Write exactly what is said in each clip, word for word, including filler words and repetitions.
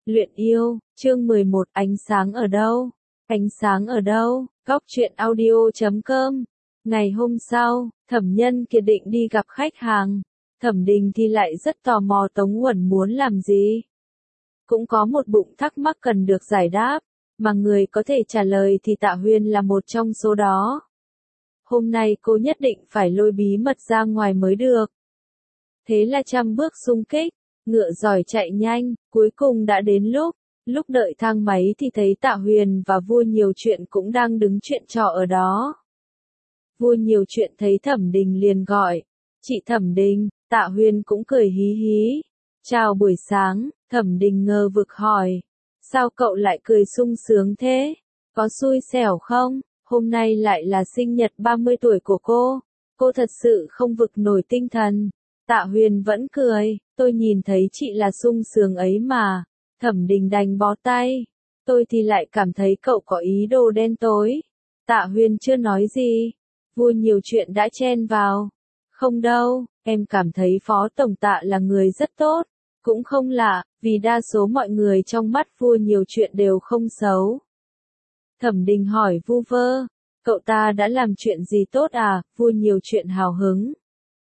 Luyện yêu, chương mười một, ánh sáng ở đâu? Ánh sáng ở đâu? Góc truyện audio chấm com. Ngày hôm sau, Thẩm Nhân Kiệt định đi gặp khách hàng. Thẩm Đình thì lại rất tò mò Tống Uẩn muốn làm gì. Cũng có một bụng thắc mắc cần được giải đáp, mà người có thể trả lời thì Tạ Huyên là một trong số đó. Hôm nay cô nhất định phải lôi bí mật ra ngoài mới được. Thế là trăm bước xung kích, ngựa giỏi chạy nhanh, cuối cùng đã đến lúc. Lúc đợi thang máy thì thấy Tạ Huyền và Vua Nhiều Chuyện cũng đang đứng chuyện trò ở đó. Vua Nhiều Chuyện thấy Thẩm Đình liền gọi, chị Thẩm Đình. Tạ Huyền cũng cười hí hí. Chào buổi sáng. Thẩm Đình ngờ vực hỏi, sao cậu lại cười sung sướng thế? Có xui xẻo không? Hôm nay lại là sinh nhật ba mươi tuổi của cô. Cô thật sự không vực nổi tinh thần. Tạ Huyền vẫn cười, tôi nhìn thấy chị là sung sướng ấy mà. Thẩm Đình đành bó tay. Tôi thì lại cảm thấy cậu có ý đồ đen tối. Tạ Huyền chưa nói gì. Vua Nhiều Chuyện đã chen vào. Không đâu, em cảm thấy Phó Tổng Tạ là người rất tốt. Cũng không lạ, vì đa số mọi người trong mắt Vua Nhiều Chuyện đều không xấu. Thẩm Đình hỏi vu vơ, cậu ta đã làm chuyện gì tốt à? Vua Nhiều Chuyện hào hứng.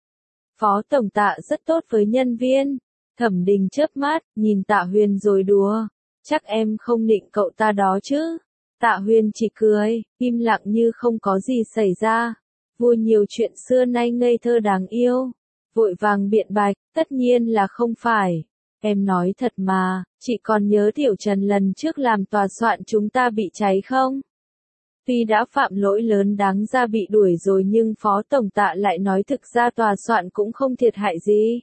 Phó Tổng Tạ rất tốt với nhân viên. Thẩm Đình chớp mắt, nhìn Tạ Huyền rồi đùa. Chắc em không định cậu ta đó chứ. Tạ Huyền chỉ cười, im lặng như không có gì xảy ra. Vua Nhiều Chuyện xưa nay ngây thơ đáng yêu. Vội vàng biện bạch, tất nhiên là không phải. Em nói thật mà, chị còn nhớ Tiểu Trần lần trước làm tòa soạn chúng ta bị cháy không? Tuy đã phạm lỗi lớn đáng ra bị đuổi rồi nhưng Phó Tổng Tạ lại nói thực ra tòa soạn cũng không thiệt hại gì.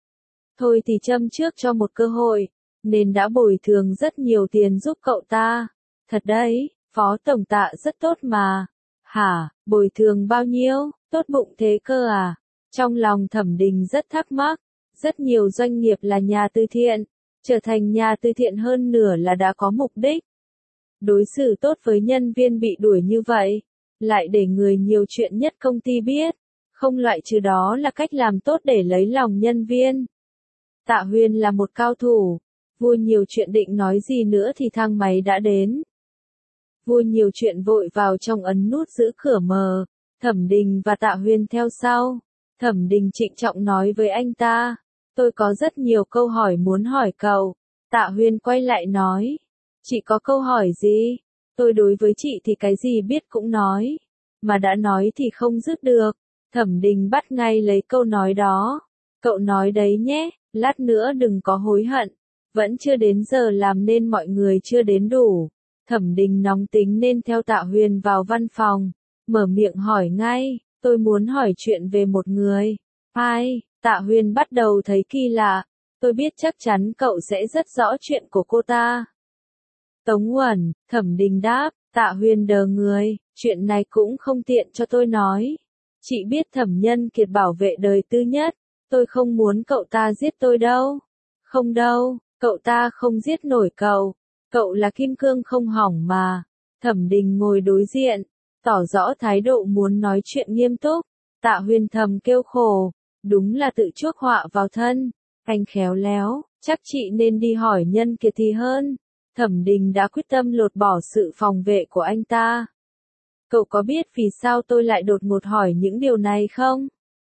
Thôi thì châm trước cho một cơ hội, nên đã bồi thường rất nhiều tiền giúp cậu ta. Thật đấy, Phó Tổng Tạ rất tốt mà. Hả, bồi thường bao nhiêu, tốt bụng thế cơ à? Trong lòng Thẩm Đình rất thắc mắc. Rất nhiều doanh nghiệp là nhà từ thiện, trở thành nhà từ thiện hơn nửa là đã có mục đích. Đối xử tốt với nhân viên bị đuổi như vậy, lại để người nhiều chuyện nhất công ty biết, không loại trừ đó là cách làm tốt để lấy lòng nhân viên. Tạ Huyền là một cao thủ. Vua Nhiều Chuyện định nói gì nữa thì thang máy đã đến. Vua Nhiều Chuyện vội vào trong ấn nút giữ cửa mờ, Thẩm Đình và Tạ Huyền theo sau. Thẩm Đình trịnh trọng nói với anh ta, tôi có rất nhiều câu hỏi muốn hỏi cậu. Tạ Huyền quay lại nói, chị có câu hỏi gì? Tôi đối với chị thì cái gì biết cũng nói, mà đã nói thì không dứt được. Thẩm Đình bắt ngay lấy câu nói đó. Cậu nói đấy nhé, lát nữa đừng có hối hận. Vẫn chưa đến giờ làm nên mọi người chưa đến đủ. Thẩm Đình nóng tính nên theo Tạ Huyền vào văn phòng, mở miệng hỏi ngay, tôi muốn hỏi chuyện về một người. Ai? Tạ Huyền bắt đầu thấy kỳ lạ. Tôi biết chắc chắn cậu sẽ rất rõ chuyện của cô ta. Tống Uẩn. Thẩm Đình đáp. Tạ Huyền đờ người, chuyện này cũng không tiện cho tôi nói. Chị biết Thẩm Nhân Kiệt bảo vệ đời tư nhất. Tôi không muốn cậu ta giết tôi đâu. Không đâu, cậu ta không giết nổi cậu. Cậu là kim cương không hỏng mà. Thẩm Đình ngồi đối diện, tỏ rõ thái độ muốn nói chuyện nghiêm túc. Tạ Huyền thầm kêu khổ. Đúng là tự chuốc họa vào thân. Anh khéo léo, chắc chị nên đi hỏi Nhân Kiệt thì hơn. Thẩm Đình đã quyết tâm lột bỏ sự phòng vệ của anh ta. Cậu có biết vì sao tôi lại đột ngột hỏi những điều này không?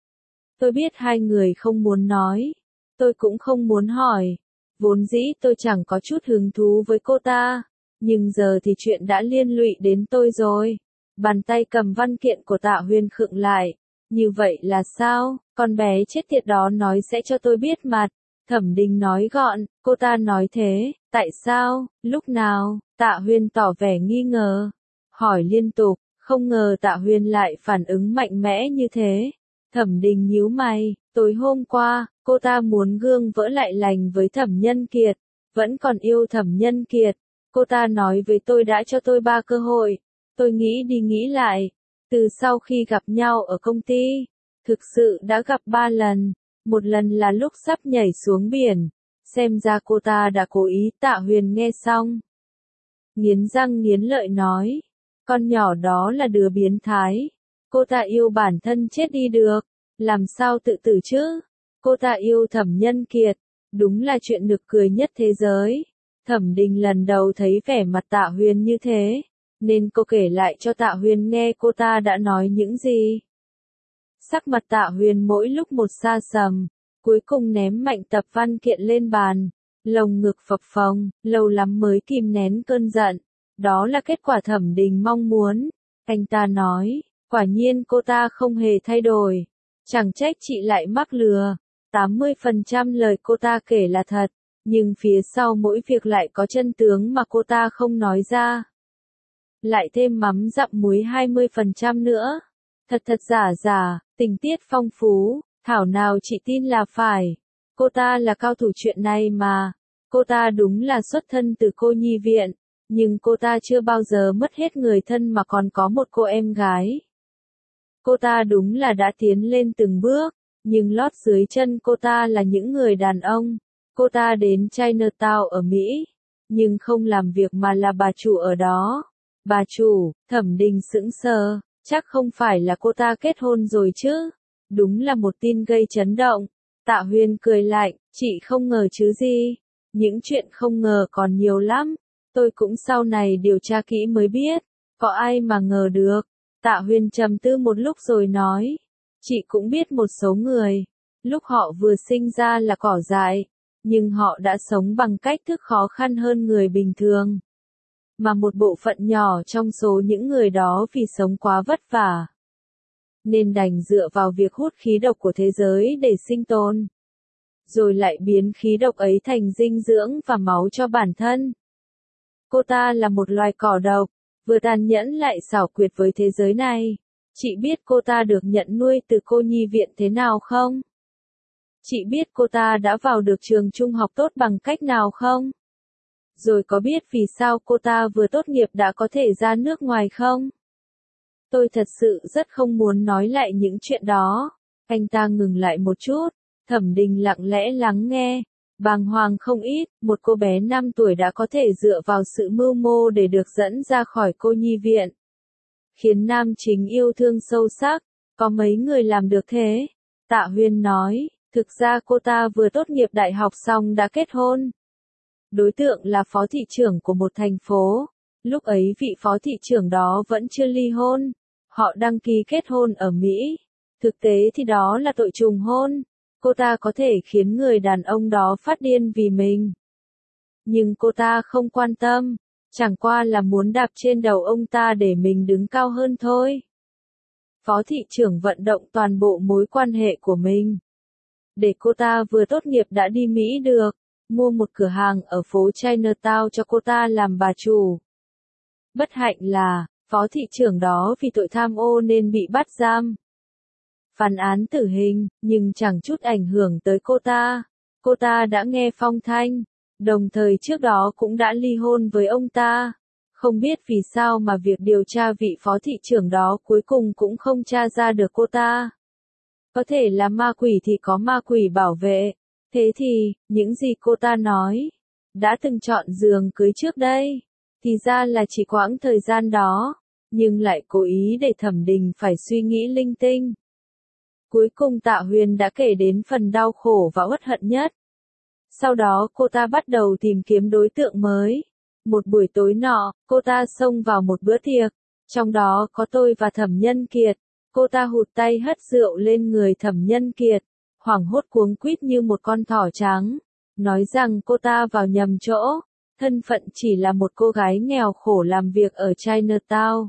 Tôi biết hai người không muốn nói. Tôi cũng không muốn hỏi. Vốn dĩ tôi chẳng có chút hứng thú với cô ta. Nhưng giờ thì chuyện đã liên lụy đến tôi rồi. Bàn tay cầm văn kiện của Tạ Huyền khựng lại. Như vậy là sao? Con bé chết tiệt đó nói sẽ cho tôi biết mặt. Thẩm Đình nói gọn, cô ta nói thế, tại sao, lúc nào? Tạ Huyền tỏ vẻ nghi ngờ. Hỏi liên tục, không ngờ Tạ Huyền lại phản ứng mạnh mẽ như thế. Thẩm Đình nhíu mày, tối hôm qua, cô ta muốn gương vỡ lại lành với Thẩm Nhân Kiệt, vẫn còn yêu Thẩm Nhân Kiệt. Cô ta nói với tôi đã cho tôi ba cơ hội. Tôi nghĩ đi nghĩ lại. Từ sau khi gặp nhau ở công ty, thực sự đã gặp ba lần. Một lần là lúc sắp nhảy xuống biển. Xem ra cô ta đã cố ý. Tạ Huyền nghe xong, nghiến răng nghiến lợi nói. Con nhỏ đó là đứa biến thái. Cô ta yêu bản thân chết đi được. Làm sao tự tử chứ? Cô ta yêu Thẩm Nhân Kiệt. Đúng là chuyện nực cười nhất thế giới. Thẩm Đình lần đầu thấy vẻ mặt Tạ Huyền như thế, nên cô kể lại cho Tạ Huyền nghe cô ta đã nói những gì. Sắc mặt Tạ Huyền mỗi lúc một xa sầm, cuối cùng ném mạnh tập văn kiện lên bàn, lồng ngực phập phồng, lâu lắm mới kìm nén cơn giận. Đó là kết quả Thẩm Đình mong muốn. Anh ta nói, quả nhiên cô ta không hề thay đổi. Chẳng trách chị lại mắc lừa. tám mươi phần trăm lời cô ta kể là thật, nhưng phía sau mỗi việc lại có chân tướng mà cô ta không nói ra. Lại thêm mắm dặm muối hai mươi phần trăm nữa. Thật thật giả giả, tình tiết phong phú, thảo nào chị tin là phải. Cô ta là cao thủ chuyện này mà. Cô ta đúng là xuất thân từ cô nhi viện, nhưng cô ta chưa bao giờ mất hết người thân mà còn có một cô em gái. Cô ta đúng là đã tiến lên từng bước, nhưng lót dưới chân cô ta là những người đàn ông. Cô ta đến Chinatown ở Mỹ, nhưng không làm việc mà là bà chủ ở đó. Bà chủ, Thẩm Đình sững sờ, chắc không phải là cô ta kết hôn rồi chứ. Đúng là một tin gây chấn động. Tạ Huyền cười lạnh, chị không ngờ chứ gì. Những chuyện không ngờ còn nhiều lắm. Tôi cũng sau này điều tra kỹ mới biết. Có ai mà ngờ được. Tạ Huyền trầm tư một lúc rồi nói. Chị cũng biết một số người. Lúc họ vừa sinh ra là cỏ dại. Nhưng họ đã sống bằng cách thức khó khăn hơn người bình thường. Mà một bộ phận nhỏ trong số những người đó vì sống quá vất vả, nên đành dựa vào việc hút khí độc của thế giới để sinh tồn. Rồi lại biến khí độc ấy thành dinh dưỡng và máu cho bản thân. Cô ta là một loài cỏ độc, vừa tàn nhẫn lại xảo quyệt với thế giới này. Chị biết cô ta được nhận nuôi từ cô nhi viện thế nào không? Chị biết cô ta đã vào được trường trung học tốt bằng cách nào không? Rồi có biết vì sao cô ta vừa tốt nghiệp đã có thể ra nước ngoài không? Tôi thật sự rất không muốn nói lại những chuyện đó. Anh ta ngừng lại một chút. Thẩm Đình lặng lẽ lắng nghe. Bàng hoàng không ít, một cô bé năm tuổi đã có thể dựa vào sự mưu mô để được dẫn ra khỏi cô nhi viện. Khiến nam chính yêu thương sâu sắc. Có mấy người làm được thế? Tạ Huyền nói, thực ra cô ta vừa tốt nghiệp đại học xong đã kết hôn. Đối tượng là phó thị trưởng của một thành phố. Lúc ấy vị phó thị trưởng đó vẫn chưa ly hôn. Họ đăng ký kết hôn ở Mỹ. Thực tế thì đó là tội trùng hôn. Cô ta có thể khiến người đàn ông đó phát điên vì mình. Nhưng cô ta không quan tâm. Chẳng qua là muốn đạp trên đầu ông ta để mình đứng cao hơn thôi. Phó thị trưởng vận động toàn bộ mối quan hệ của mình. Để cô ta vừa tốt nghiệp đã đi Mỹ được. Mua một cửa hàng ở phố Chinatown cho cô ta làm bà chủ. Bất hạnh là, phó thị trưởng đó vì tội tham ô nên bị bắt giam. Phán án tử hình, nhưng chẳng chút ảnh hưởng tới cô ta. Cô ta đã nghe phong thanh, đồng thời trước đó cũng đã ly hôn với ông ta. Không biết vì sao mà việc điều tra vị phó thị trưởng đó cuối cùng cũng không tra ra được cô ta. Có thể là ma quỷ thì có ma quỷ bảo vệ. Thế thì, những gì cô ta nói, đã từng chọn giường cưới trước đây, thì ra là chỉ quãng thời gian đó, nhưng lại cố ý để Thẩm Đình phải suy nghĩ linh tinh. Cuối cùng Tạ Huyền đã kể đến phần đau khổ và uất hận nhất. Sau đó cô ta bắt đầu tìm kiếm đối tượng mới. Một buổi tối nọ, cô ta xông vào một bữa tiệc, trong đó có tôi và Thẩm Nhân Kiệt. Cô ta hụt tay hất rượu lên người Thẩm Nhân Kiệt. Hoảng hốt cuống quýt như một con thỏ trắng, nói rằng cô ta vào nhầm chỗ, thân phận chỉ là một cô gái nghèo khổ làm việc ở Chinatown.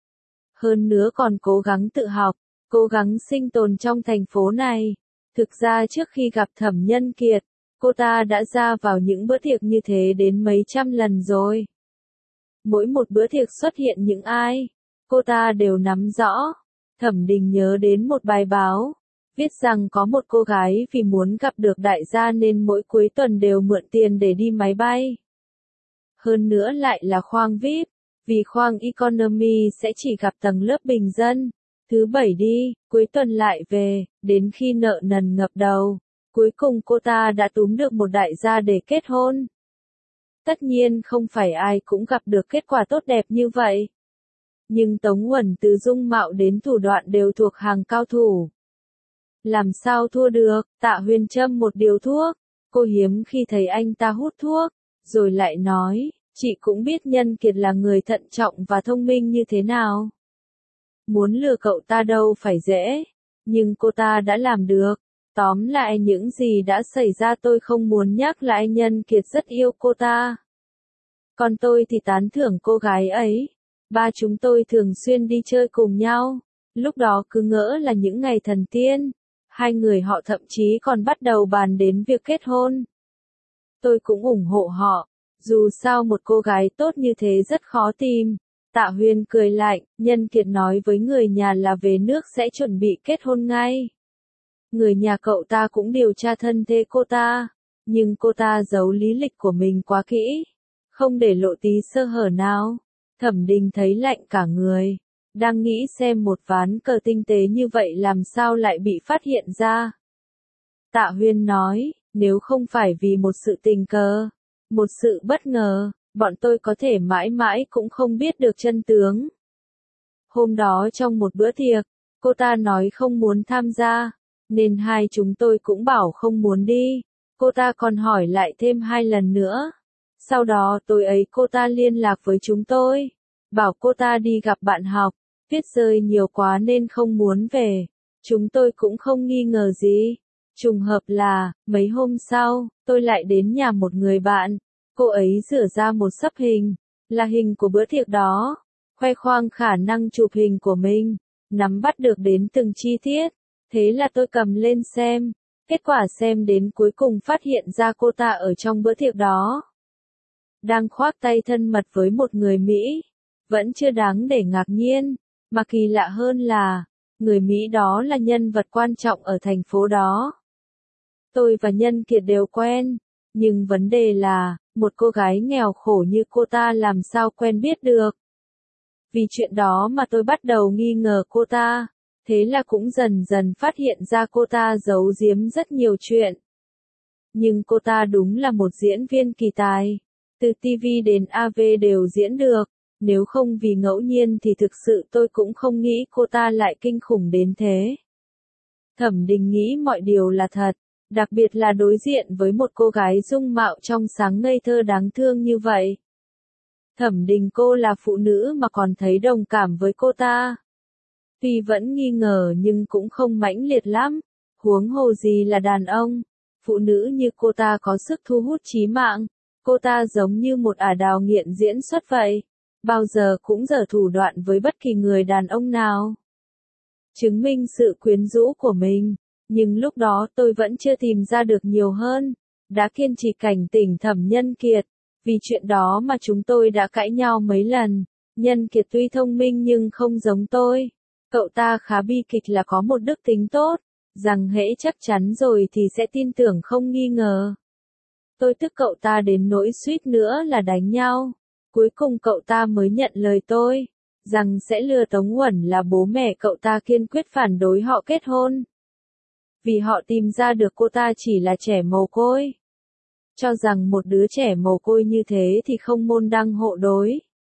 Hơn nữa còn cố gắng tự học, cố gắng sinh tồn trong thành phố này. Thực ra trước khi gặp Thẩm Nhân Kiệt, cô ta đã ra vào những bữa tiệc như thế đến mấy trăm lần rồi. Mỗi một bữa tiệc xuất hiện những ai, cô ta đều nắm rõ. Thẩm Đình nhớ đến một bài báo, viết rằng có một cô gái vì muốn gặp được đại gia nên mỗi cuối tuần đều mượn tiền để đi máy bay. Hơn nữa lại là khoang vi ai pi, vì khoang economy sẽ chỉ gặp tầng lớp bình dân. Thứ bảy đi, cuối tuần lại về, đến khi nợ nần ngập đầu. Cuối cùng cô ta đã túm được một đại gia để kết hôn. Tất nhiên không phải ai cũng gặp được kết quả tốt đẹp như vậy. Nhưng Tống Uẩn từ dung mạo đến thủ đoạn đều thuộc hàng cao thủ. Làm sao thua được? Tạ Huyền châm một điếu thuốc. Cô hiếm khi thấy anh ta hút thuốc. rồi lại nói, chị cũng biết Nhân Kiệt là người thận trọng và thông minh như thế nào. Muốn lừa cậu ta đâu phải dễ, nhưng cô ta đã làm được. Tóm lại những gì đã xảy ra tôi không muốn nhắc lại, Nhân Kiệt rất yêu cô ta. Còn tôi thì tán thưởng cô gái ấy. Ba chúng tôi thường xuyên đi chơi cùng nhau, lúc đó cứ ngỡ là những ngày thần tiên. Hai người họ thậm chí còn bắt đầu bàn đến việc kết hôn. Tôi cũng ủng hộ họ, dù sao một cô gái tốt như thế rất khó tìm. Tạ Huyên cười lạnh, Nhân Kiệt nói với người nhà là về nước sẽ chuẩn bị kết hôn ngay. Người nhà cậu ta cũng điều tra thân thế cô ta, nhưng cô ta giấu lý lịch của mình quá kỹ, không để lộ tí sơ hở nào. Thẩm Đình thấy lạnh cả người, đang nghĩ xem một ván cờ tinh tế như vậy làm sao lại bị phát hiện ra. Tạ Huyên nói, nếu không phải vì một sự tình cờ, một sự bất ngờ, bọn tôi có thể mãi mãi cũng không biết được chân tướng. Hôm đó trong một bữa tiệc, cô ta nói không muốn tham gia, nên hai chúng tôi cũng bảo không muốn đi. Cô ta còn hỏi lại thêm hai lần nữa. Sau đó tối ấy cô ta liên lạc với chúng tôi, bảo cô ta đi gặp bạn học, tuyết rơi nhiều quá nên không muốn về. Chúng tôi cũng không nghi ngờ gì. Trùng hợp là, mấy hôm sau, tôi lại đến nhà một người bạn. Cô ấy rửa ra một sấp hình, là hình của bữa tiệc đó, khoe khoang khả năng chụp hình của mình, nắm bắt được đến từng chi tiết. Thế là tôi cầm lên xem, kết quả xem đến cuối cùng phát hiện ra cô ta ở trong bữa tiệc đó đang khoác tay thân mật với một người Mỹ. Vẫn chưa đáng để ngạc nhiên, mà kỳ lạ hơn là, người Mỹ đó là nhân vật quan trọng ở thành phố đó. Tôi và Nhân Kiệt đều quen, nhưng vấn đề là, một cô gái nghèo khổ như cô ta làm sao quen biết được. Vì chuyện đó mà tôi bắt đầu nghi ngờ cô ta, thế là cũng dần dần phát hiện ra cô ta giấu giếm rất nhiều chuyện. Nhưng cô ta đúng là một diễn viên kỳ tài, từ ti vi đến a vê đều diễn được, nếu không vì ngẫu nhiên thì thực sự tôi cũng không nghĩ cô ta lại kinh khủng đến thế. Thẩm Đình nghĩ mọi điều là thật, đặc biệt là đối diện với một cô gái dung mạo trong sáng ngây thơ đáng thương như vậy. Thẩm Đình cô là phụ nữ mà còn thấy đồng cảm với cô ta. Tuy vẫn nghi ngờ nhưng cũng không mãnh liệt lắm, huống hồ gì là đàn ông. Phụ nữ như cô ta có sức thu hút chí mạng, cô ta giống như một ả đào nghiện diễn xuất vậy, bao giờ cũng giở thủ đoạn với bất kỳ người đàn ông nào. Chứng minh sự quyến rũ của mình, nhưng lúc đó tôi vẫn chưa tìm ra được nhiều hơn, đã kiên trì cảnh tỉnh Thẩm Nhân Kiệt, vì chuyện đó mà chúng tôi đã cãi nhau mấy lần. Nhân Kiệt tuy thông minh nhưng không giống tôi. Cậu ta khá bi kịch là có một đức tính tốt, rằng hễ chắc chắn rồi thì sẽ tin tưởng không nghi ngờ. Tôi tức cậu ta đến nỗi suýt nữa là đánh nhau. Cuối cùng cậu ta mới nhận lời tôi, rằng sẽ lừa Tống Uẩn là bố mẹ cậu ta kiên quyết phản đối họ kết hôn. Vì họ tìm ra được cô ta chỉ là trẻ mồ côi. Cho rằng một đứa trẻ mồ côi như thế thì không môn đăng hộ đối.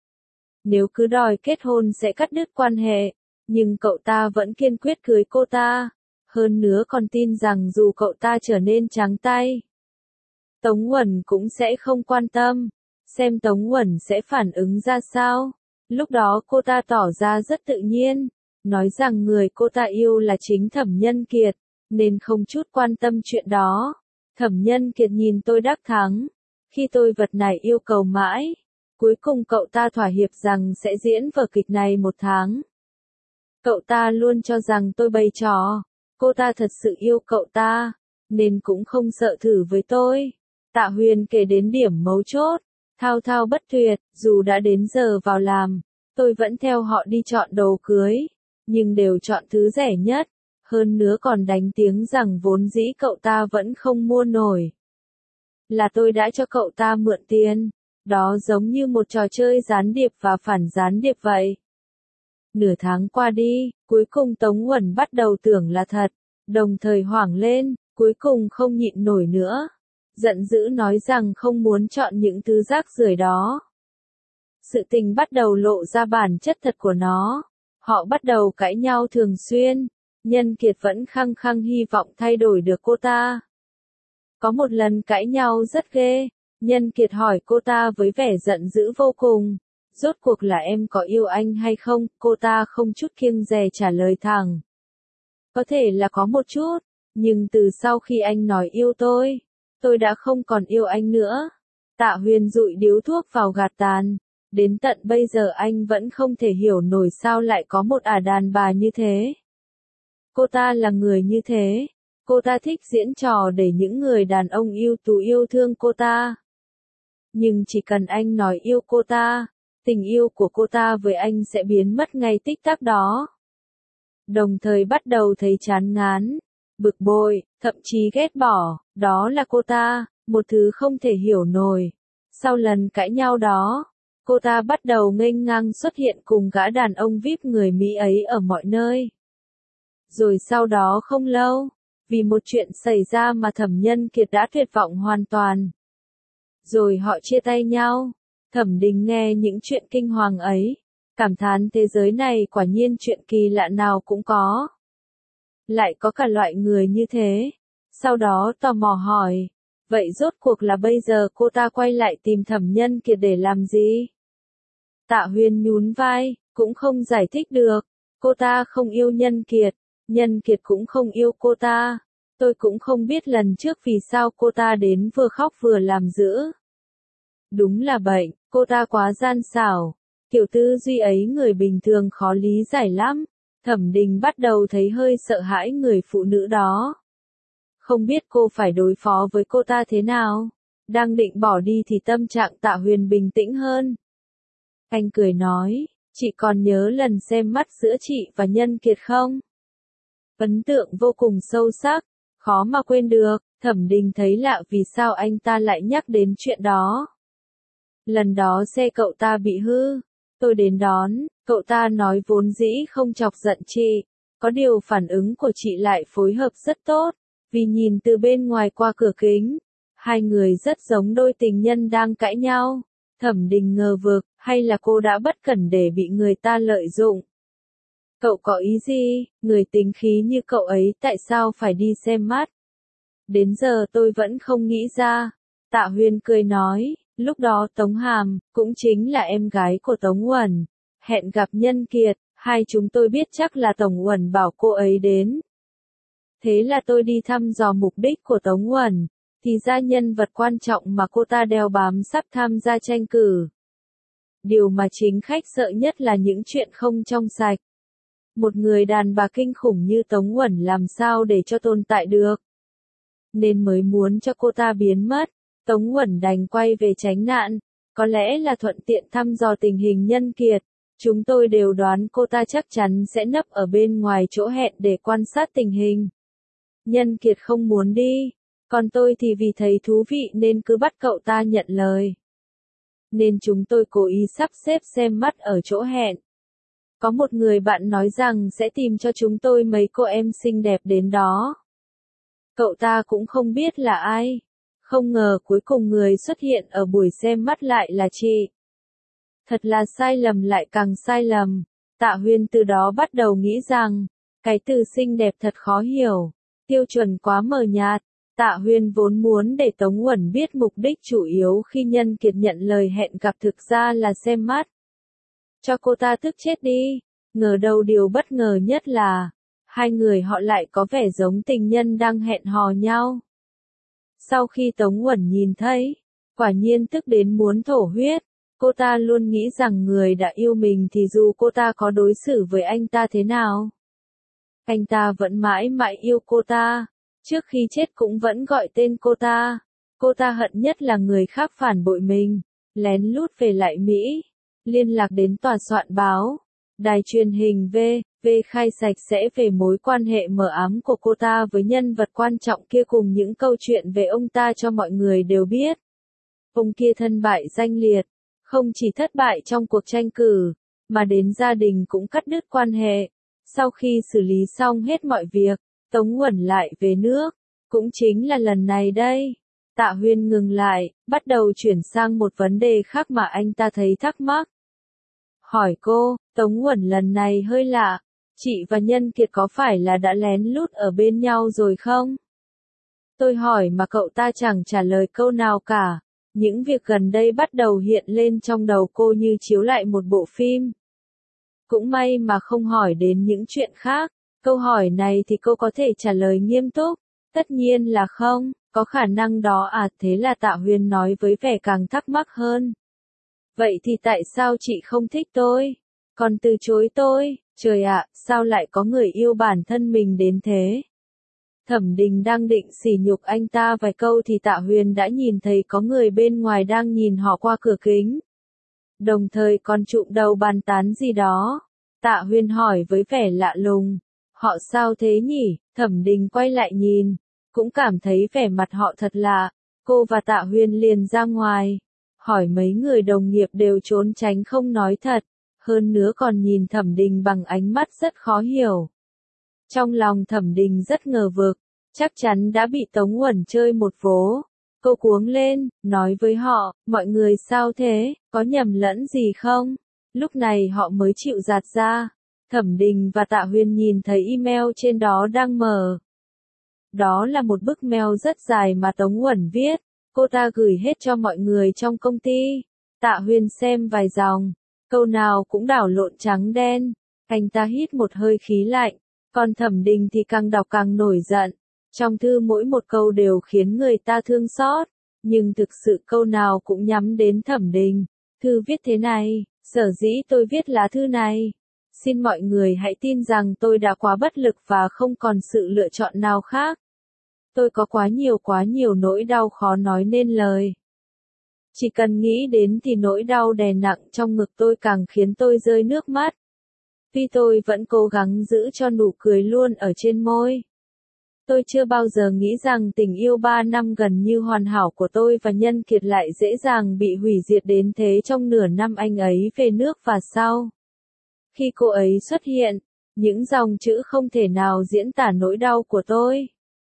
Nếu cứ đòi kết hôn sẽ cắt đứt quan hệ, nhưng cậu ta vẫn kiên quyết cưới cô ta. Hơn nữa còn tin rằng dù cậu ta trở nên trắng tay, Tống Uẩn cũng sẽ không quan tâm, xem Tống Uẩn sẽ phản ứng ra sao. Lúc đó cô ta tỏ ra rất tự nhiên, nói rằng người cô ta yêu là chính Thẩm Nhân Kiệt, nên không chút quan tâm chuyện đó. Thẩm Nhân Kiệt nhìn tôi đắc thắng, khi tôi vật này yêu cầu mãi, cuối cùng cậu ta thỏa hiệp rằng sẽ diễn vở kịch này một tháng. Cậu ta luôn cho rằng tôi bày trò, cô ta thật sự yêu cậu ta, nên cũng không sợ thử với tôi. Tạ Huyền kể đến điểm mấu chốt, thao thao bất tuyệt, dù đã đến giờ vào làm, tôi vẫn theo họ đi chọn đồ cưới, nhưng đều chọn thứ rẻ nhất, hơn nữa còn đánh tiếng rằng vốn dĩ cậu ta vẫn không mua nổi. Là tôi đã cho cậu ta mượn tiền, đó giống như một trò chơi gián điệp và phản gián điệp vậy. Nửa tháng qua đi, cuối cùng Tống Uẩn bắt đầu tưởng là thật, đồng thời hoảng lên, cuối cùng không nhịn nổi nữa. Giận dữ nói rằng không muốn chọn những thứ rác rưởi đó. Sự tình bắt đầu lộ ra bản chất thật của nó. Họ bắt đầu cãi nhau thường xuyên. Nhân Kiệt vẫn khăng khăng hy vọng thay đổi được cô ta. Có một lần cãi nhau rất ghê, Nhân Kiệt hỏi cô ta với vẻ giận dữ vô cùng. Rốt cuộc là em có yêu anh hay không? Cô ta không chút kiêng dè trả lời thẳng. Có thể là có một chút, nhưng từ sau khi anh nói yêu tôi, tôi đã không còn yêu anh nữa. Tạ Huyền dụi điếu thuốc vào gạt tàn. Đến tận bây giờ anh vẫn không thể hiểu nổi sao lại có một ả đàn bà như thế. Cô ta là người như thế. Cô ta thích diễn trò để những người đàn ông yêu tú yêu thương cô ta. Nhưng chỉ cần anh nói yêu cô ta, tình yêu của cô ta với anh sẽ biến mất ngay tích tắc đó. Đồng thời bắt đầu thấy chán ngán, bực bội, thậm chí ghét bỏ, đó là cô ta, một thứ không thể hiểu nổi. Sau lần cãi nhau đó, cô ta bắt đầu nghênh ngang xuất hiện cùng gã đàn ông vi ai pi người Mỹ ấy ở mọi nơi. Rồi sau đó không lâu, vì một chuyện xảy ra mà Thẩm Nhân Kiệt đã tuyệt vọng hoàn toàn. Rồi họ chia tay nhau. Thẩm Đình nghe những chuyện kinh hoàng ấy, cảm thán thế giới này quả nhiên chuyện kỳ lạ nào cũng có. Lại có cả loại người như thế. Sau đó tò mò hỏi, vậy rốt cuộc là bây giờ cô ta quay lại tìm Thẩm Nhân Kiệt để làm gì? Tạ Huyền nhún vai, cũng không giải thích được. Cô ta không yêu Nhân Kiệt, Nhân Kiệt cũng không yêu cô ta. Tôi cũng không biết lần trước vì sao cô ta đến vừa khóc vừa làm dữ. Đúng là bệnh, cô ta quá gian xảo. Kiểu tư duy ấy người bình thường khó lý giải lắm. Thẩm Đình bắt đầu thấy hơi sợ hãi người phụ nữ đó. Không biết cô phải đối phó với cô ta thế nào. Đang định bỏ đi thì tâm trạng Tạ Huyền bình tĩnh hơn. Anh cười nói, chị còn nhớ lần xem mắt giữa chị và Nhân Kiệt không? Ấn tượng vô cùng sâu sắc, khó mà quên được. Thẩm Đình thấy lạ vì sao anh ta lại nhắc đến chuyện đó. Lần đó xe cậu ta bị hư, tôi đến đón, cậu ta nói vốn dĩ không chọc giận chị, có điều phản ứng của chị lại phối hợp rất tốt, vì nhìn từ bên ngoài qua cửa kính, hai người rất giống đôi tình nhân đang cãi nhau. Thẩm Đình ngờ vực, hay là cô đã bất cẩn để bị người ta lợi dụng? Cậu có ý gì, người tính khí như cậu ấy tại sao phải đi xem mắt? Đến giờ tôi vẫn không nghĩ ra. Tạ Huyền cười nói, lúc đó Tống Hàm, cũng chính là em gái của Tống Uẩn, hẹn gặp Nhân Kiệt, hai chúng tôi biết chắc là Tống Uẩn bảo cô ấy đến. Thế là tôi đi thăm dò mục đích của Tống Uẩn, thì ra nhân vật quan trọng mà cô ta đeo bám sắp tham gia tranh cử. Điều mà chính khách sợ nhất là những chuyện không trong sạch. Một người đàn bà kinh khủng như Tống Uẩn làm sao để cho tồn tại được. Nên mới muốn cho cô ta biến mất. Tống Uẩn đành quay về tránh nạn, có lẽ là thuận tiện thăm dò tình hình Nhân Kiệt. Chúng tôi đều đoán cô ta chắc chắn sẽ nấp ở bên ngoài chỗ hẹn để quan sát tình hình. Nhân Kiệt không muốn đi, còn tôi thì vì thấy thú vị nên cứ bắt cậu ta nhận lời. Nên chúng tôi cố ý sắp xếp xem mắt ở chỗ hẹn. Có một người bạn nói rằng sẽ tìm cho chúng tôi mấy cô em xinh đẹp đến đó. Cậu ta cũng không biết là ai. Không ngờ cuối cùng người xuất hiện ở buổi xem mắt lại là chị. Thật là sai lầm lại càng sai lầm. Tạ Huyền từ đó bắt đầu nghĩ rằng, cái từ xinh đẹp thật khó hiểu, tiêu chuẩn quá mờ nhạt. Tạ Huyền vốn muốn để Tống Uẩn biết mục đích chủ yếu khi Nhân Kiệt nhận lời hẹn gặp thực ra là xem mắt. Cho cô ta tức chết đi. Ngờ đâu điều bất ngờ nhất là, hai người họ lại có vẻ giống tình nhân đang hẹn hò nhau. Sau khi Tống Uẩn nhìn thấy, quả nhiên tức đến muốn thổ huyết. Cô ta luôn nghĩ rằng người đã yêu mình thì dù cô ta có đối xử với anh ta thế nào, anh ta vẫn mãi mãi yêu cô ta. Trước khi chết cũng vẫn gọi tên cô ta. Cô ta hận nhất là người khác phản bội mình, lén lút về lại Mỹ, liên lạc đến tòa soạn báo, đài truyền hình vê vê khai sạch sẽ về mối quan hệ mờ ám của cô ta với nhân vật quan trọng kia cùng những câu chuyện về ông ta cho mọi người đều biết. Ông kia thân bại danh liệt, không chỉ thất bại trong cuộc tranh cử, mà đến gia đình cũng cắt đứt quan hệ. Sau khi xử lý xong hết mọi việc, Tống Uẩn lại về nước, cũng chính là lần này đây. Tạ Huyền ngừng lại, bắt đầu chuyển sang một vấn đề khác mà anh ta thấy thắc mắc. Hỏi cô, Tống Uẩn lần này hơi lạ, chị và Nhân Kiệt có phải là đã lén lút ở bên nhau rồi không? Tôi hỏi mà cậu ta chẳng trả lời câu nào cả. Những việc gần đây bắt đầu hiện lên trong đầu cô như chiếu lại một bộ phim. Cũng may mà không hỏi đến những chuyện khác. Câu hỏi này thì cô có thể trả lời nghiêm túc. Tất nhiên là không, có khả năng đó à, thế là Tạ Huyền nói với vẻ càng thắc mắc hơn. Vậy thì tại sao chị không thích tôi? Còn từ chối tôi? Trời ạ, sao lại có người yêu bản thân mình đến thế? Thẩm Đình đang định sỉ nhục anh ta vài câu thì Tạ Huyền đã nhìn thấy có người bên ngoài đang nhìn họ qua cửa kính. Đồng thời còn trụm đầu bàn tán gì đó. Tạ Huyền hỏi với vẻ lạ lùng. Họ sao thế nhỉ? Thẩm Đình quay lại nhìn. Cũng cảm thấy vẻ mặt họ thật lạ. Cô và Tạ Huyền liền ra ngoài. Hỏi mấy người đồng nghiệp đều trốn tránh không nói thật. Hơn nữa còn nhìn Thẩm Đình bằng ánh mắt rất khó hiểu. Trong lòng Thẩm Đình rất ngờ vực. Chắc chắn đã bị Tống Uẩn chơi một vố. Cô cuống lên, nói với họ, mọi người sao thế, có nhầm lẫn gì không? Lúc này họ mới chịu gạt ra. Thẩm Đình và Tạ Huyền nhìn thấy email trên đó đang mở. Đó là một bức mail rất dài mà Tống Uẩn viết. Cô ta gửi hết cho mọi người trong công ty. Tạ Huyền xem vài dòng. Câu nào cũng đảo lộn trắng đen. Anh ta hít một hơi khí lạnh. Còn Thẩm Đình thì càng đọc càng nổi giận. Trong thư mỗi một câu đều khiến người ta thương xót. Nhưng thực sự câu nào cũng nhắm đến Thẩm Đình. Thư viết thế này, sở dĩ tôi viết lá thư này. Xin mọi người hãy tin rằng tôi đã quá bất lực và không còn sự lựa chọn nào khác. Tôi có quá nhiều quá nhiều nỗi đau khó nói nên lời. Chỉ cần nghĩ đến thì nỗi đau đè nặng trong ngực tôi càng khiến tôi rơi nước mắt. Tuy tôi vẫn cố gắng giữ cho nụ cười luôn ở trên môi. Tôi chưa bao giờ nghĩ rằng tình yêu ba năm gần như hoàn hảo của tôi và Nhân Kiệt lại dễ dàng bị hủy diệt đến thế trong nửa năm anh ấy về nước và sau. Khi cô ấy xuất hiện, những dòng chữ không thể nào diễn tả nỗi đau của tôi.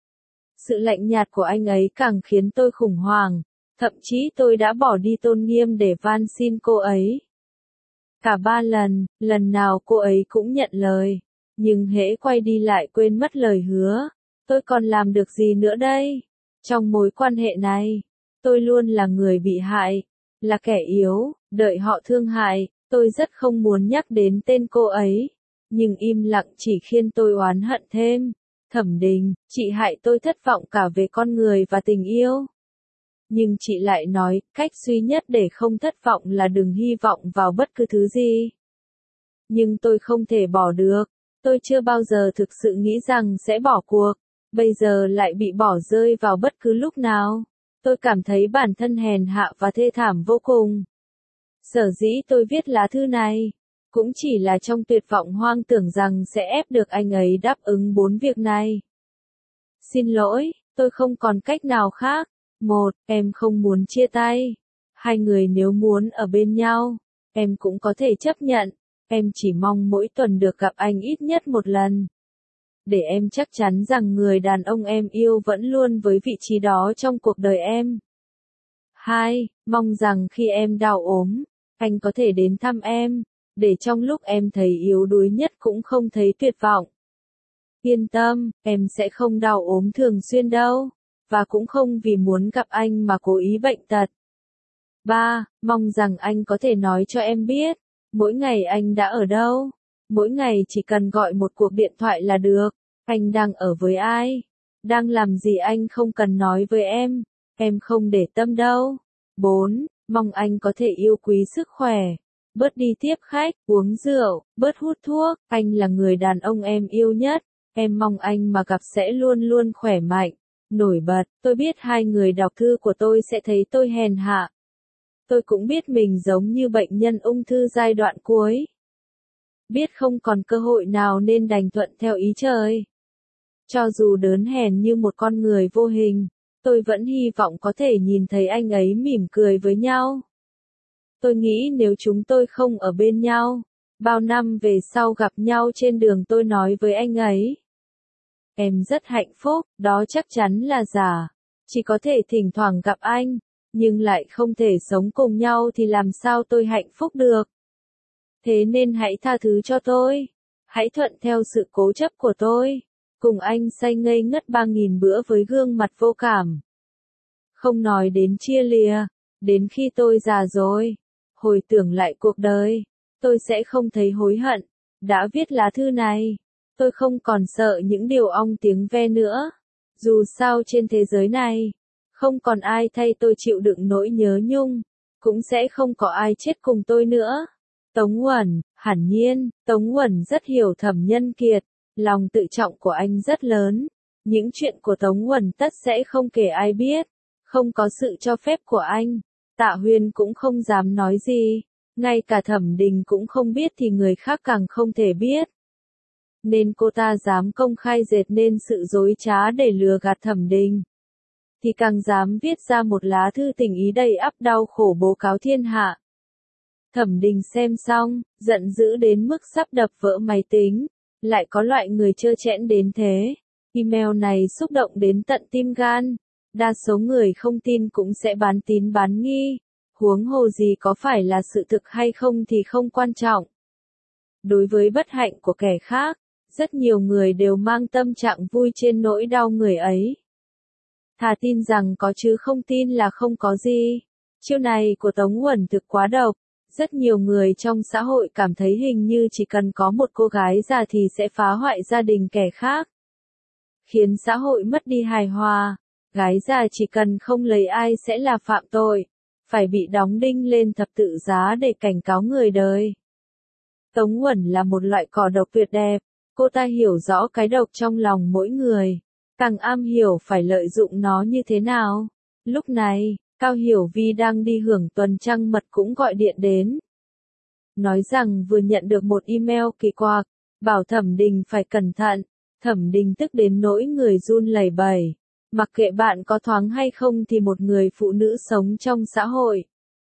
Sự lạnh nhạt của anh ấy càng khiến tôi khủng hoảng, thậm chí tôi đã bỏ đi tôn nghiêm để van xin cô ấy. Cả ba lần, lần nào cô ấy cũng nhận lời, nhưng hễ quay đi lại quên mất lời hứa. Tôi còn làm được gì nữa đây? Trong mối quan hệ này, tôi luôn là người bị hại, là kẻ yếu, đợi họ thương hại, tôi rất không muốn nhắc đến tên cô ấy. Nhưng im lặng chỉ khiến tôi oán hận thêm. Thẩm Đình, chị hại tôi thất vọng cả về con người và tình yêu. Nhưng chị lại nói, cách duy nhất để không thất vọng là đừng hy vọng vào bất cứ thứ gì. Nhưng tôi không thể bỏ được. Tôi chưa bao giờ thực sự nghĩ rằng sẽ bỏ cuộc. Bây giờ lại bị bỏ rơi vào bất cứ lúc nào. Tôi cảm thấy bản thân hèn hạ và thê thảm vô cùng. Sở dĩ tôi viết lá thư này, cũng chỉ là trong tuyệt vọng hoang tưởng rằng sẽ ép được anh ấy đáp ứng bốn việc này. Xin lỗi, tôi không còn cách nào khác. Một, em không muốn chia tay. Hai người nếu muốn ở bên nhau, em cũng có thể chấp nhận. Em chỉ mong mỗi tuần được gặp anh ít nhất một lần. Để em chắc chắn rằng người đàn ông em yêu vẫn luôn với vị trí đó trong cuộc đời em. Hai, mong rằng khi em đau ốm, anh có thể đến thăm em, để trong lúc em thấy yếu đuối nhất cũng không thấy tuyệt vọng. Yên tâm, em sẽ không đau ốm thường xuyên đâu, và cũng không vì muốn gặp anh mà cố ý bệnh tật. Ba, mong rằng anh có thể nói cho em biết, mỗi ngày anh đã ở đâu. Mỗi ngày chỉ cần gọi một cuộc điện thoại là được. Anh đang ở với ai? Đang làm gì anh không cần nói với em. Em không để tâm đâu. Bốn, mong anh có thể yêu quý sức khỏe. Bớt đi tiếp khách, uống rượu, bớt hút thuốc. Anh là người đàn ông em yêu nhất. Em mong anh mà gặp sẽ luôn luôn khỏe mạnh, nổi bật. Tôi biết hai người đọc thư của tôi sẽ thấy tôi hèn hạ. Tôi cũng biết mình giống như bệnh nhân ung thư giai đoạn cuối. Biết không còn cơ hội nào nên đành thuận theo ý trời. Cho dù đớn hèn như một con người vô hình, tôi vẫn hy vọng có thể nhìn thấy anh ấy mỉm cười với nhau. Tôi nghĩ nếu chúng tôi không ở bên nhau, bao năm về sau gặp nhau trên đường tôi nói với anh ấy. Em rất hạnh phúc, đó chắc chắn là giả. Chỉ có thể thỉnh thoảng gặp anh, nhưng lại không thể sống cùng nhau thì làm sao tôi hạnh phúc được. Thế nên hãy tha thứ cho tôi. Hãy thuận theo sự cố chấp của tôi. Cùng anh say ngây ngất ba nghìn bữa với gương mặt vô cảm. Không nói đến chia lìa. Đến khi tôi già rồi, hồi tưởng lại cuộc đời, tôi sẽ không thấy hối hận. Đã viết lá thư này, tôi không còn sợ những điều ong tiếng ve nữa. Dù sao trên thế giới này, không còn ai thay tôi chịu đựng nỗi nhớ nhung, cũng sẽ không có ai chết cùng tôi nữa. Tống Uẩn, hẳn nhiên, Tống Uẩn rất hiểu Thẩm Nhân Kiệt, lòng tự trọng của anh rất lớn. Những chuyện của Tống Uẩn tất sẽ không kể ai biết, không có sự cho phép của anh. Tạ Huyên cũng không dám nói gì, ngay cả Thẩm Đình cũng không biết thì người khác càng không thể biết. Nên cô ta dám công khai dệt nên sự dối trá để lừa gạt Thẩm Đình, thì càng dám viết ra một lá thư tình ý đầy ắp đau khổ bố cáo thiên hạ. Thẩm Đình xem xong, giận dữ đến mức sắp đập vỡ máy tính, lại có loại người trơ trẽn đến thế. Email này xúc động đến tận tim gan, đa số người không tin cũng sẽ bán tín bán nghi, huống hồ gì có phải là sự thực hay không thì không quan trọng. Đối với bất hạnh của kẻ khác, rất nhiều người đều mang tâm trạng vui trên nỗi đau người ấy. Thà tin rằng có chứ không tin là không có gì. Chiêu này của Tống Uẩn thực quá độc. Rất nhiều người trong xã hội cảm thấy hình như chỉ cần có một cô gái già thì sẽ phá hoại gia đình kẻ khác, khiến xã hội mất đi hài hòa. Gái già chỉ cần không lấy ai sẽ là phạm tội, phải bị đóng đinh lên thập tự giá để cảnh cáo người đời. Tống Uẩn là một loại cỏ độc tuyệt đẹp, cô ta hiểu rõ cái độc trong lòng mỗi người, càng am hiểu phải lợi dụng nó như thế nào. Lúc này, Cao Hiểu Vi đang đi hưởng tuần trăng mật cũng gọi điện đến. Nói rằng vừa nhận được một email kỳ quặc, bảo Thẩm Đình phải cẩn thận. Thẩm Đình tức đến nỗi người run lẩy bẩy. Mặc kệ bạn có thoáng hay không thì một người phụ nữ sống trong xã hội,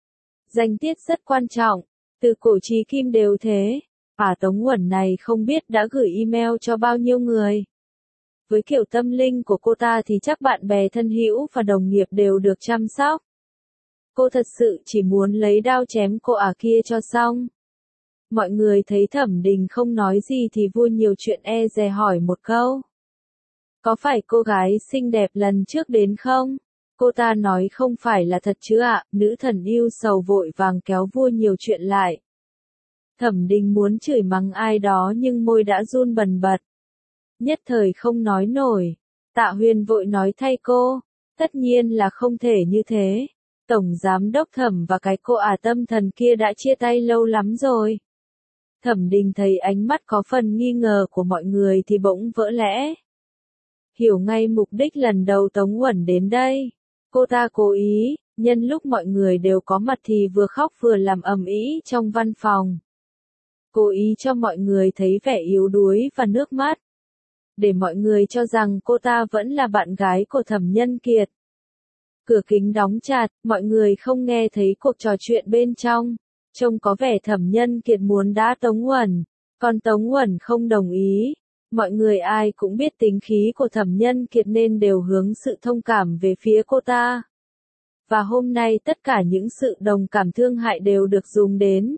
danh tiết rất quan trọng, từ cổ chí kim đều thế. À Tống Uẩn này không biết đã gửi email cho bao nhiêu người. Với kiểu tâm linh của cô ta thì chắc bạn bè thân hữu và đồng nghiệp đều được chăm sóc. Cô thật sự chỉ muốn lấy đao chém cô ả kia cho xong. Mọi người thấy Thẩm Đình không nói gì thì vui nhiều chuyện e dè hỏi một câu. Có phải cô gái xinh đẹp lần trước đến không? Cô ta nói không phải là thật chứ ạ. Nữ thần yêu sầu vội vàng kéo vua nhiều chuyện lại. Thẩm Đình muốn chửi mắng ai đó nhưng môi đã run bần bật. Nhất thời không nói nổi. Tạ Huyên vội nói thay cô. Tất nhiên là không thể như thế. Tổng giám đốc Thẩm và cái cô ả tâm thần kia đã chia tay lâu lắm rồi. Thẩm Đình thấy ánh mắt có phần nghi ngờ của mọi người thì bỗng vỡ lẽ. Hiểu ngay mục đích lần đầu Tống Uẩn đến đây. Cô ta cố ý, nhân lúc mọi người đều có mặt thì vừa khóc vừa làm ầm ĩ trong văn phòng. Cố ý cho mọi người thấy vẻ yếu đuối và nước mắt. Để mọi người cho rằng cô ta vẫn là bạn gái của Thẩm Nhân Kiệt. Cửa kính đóng chặt, mọi người không nghe thấy cuộc trò chuyện bên trong. Trông có vẻ Thẩm Nhân Kiệt muốn đá Tống Uẩn, còn Tống Uẩn không đồng ý. Mọi người ai cũng biết tính khí của Thẩm Nhân Kiệt nên đều hướng sự thông cảm về phía cô ta. Và hôm nay tất cả những sự đồng cảm thương hại đều được dùng đến.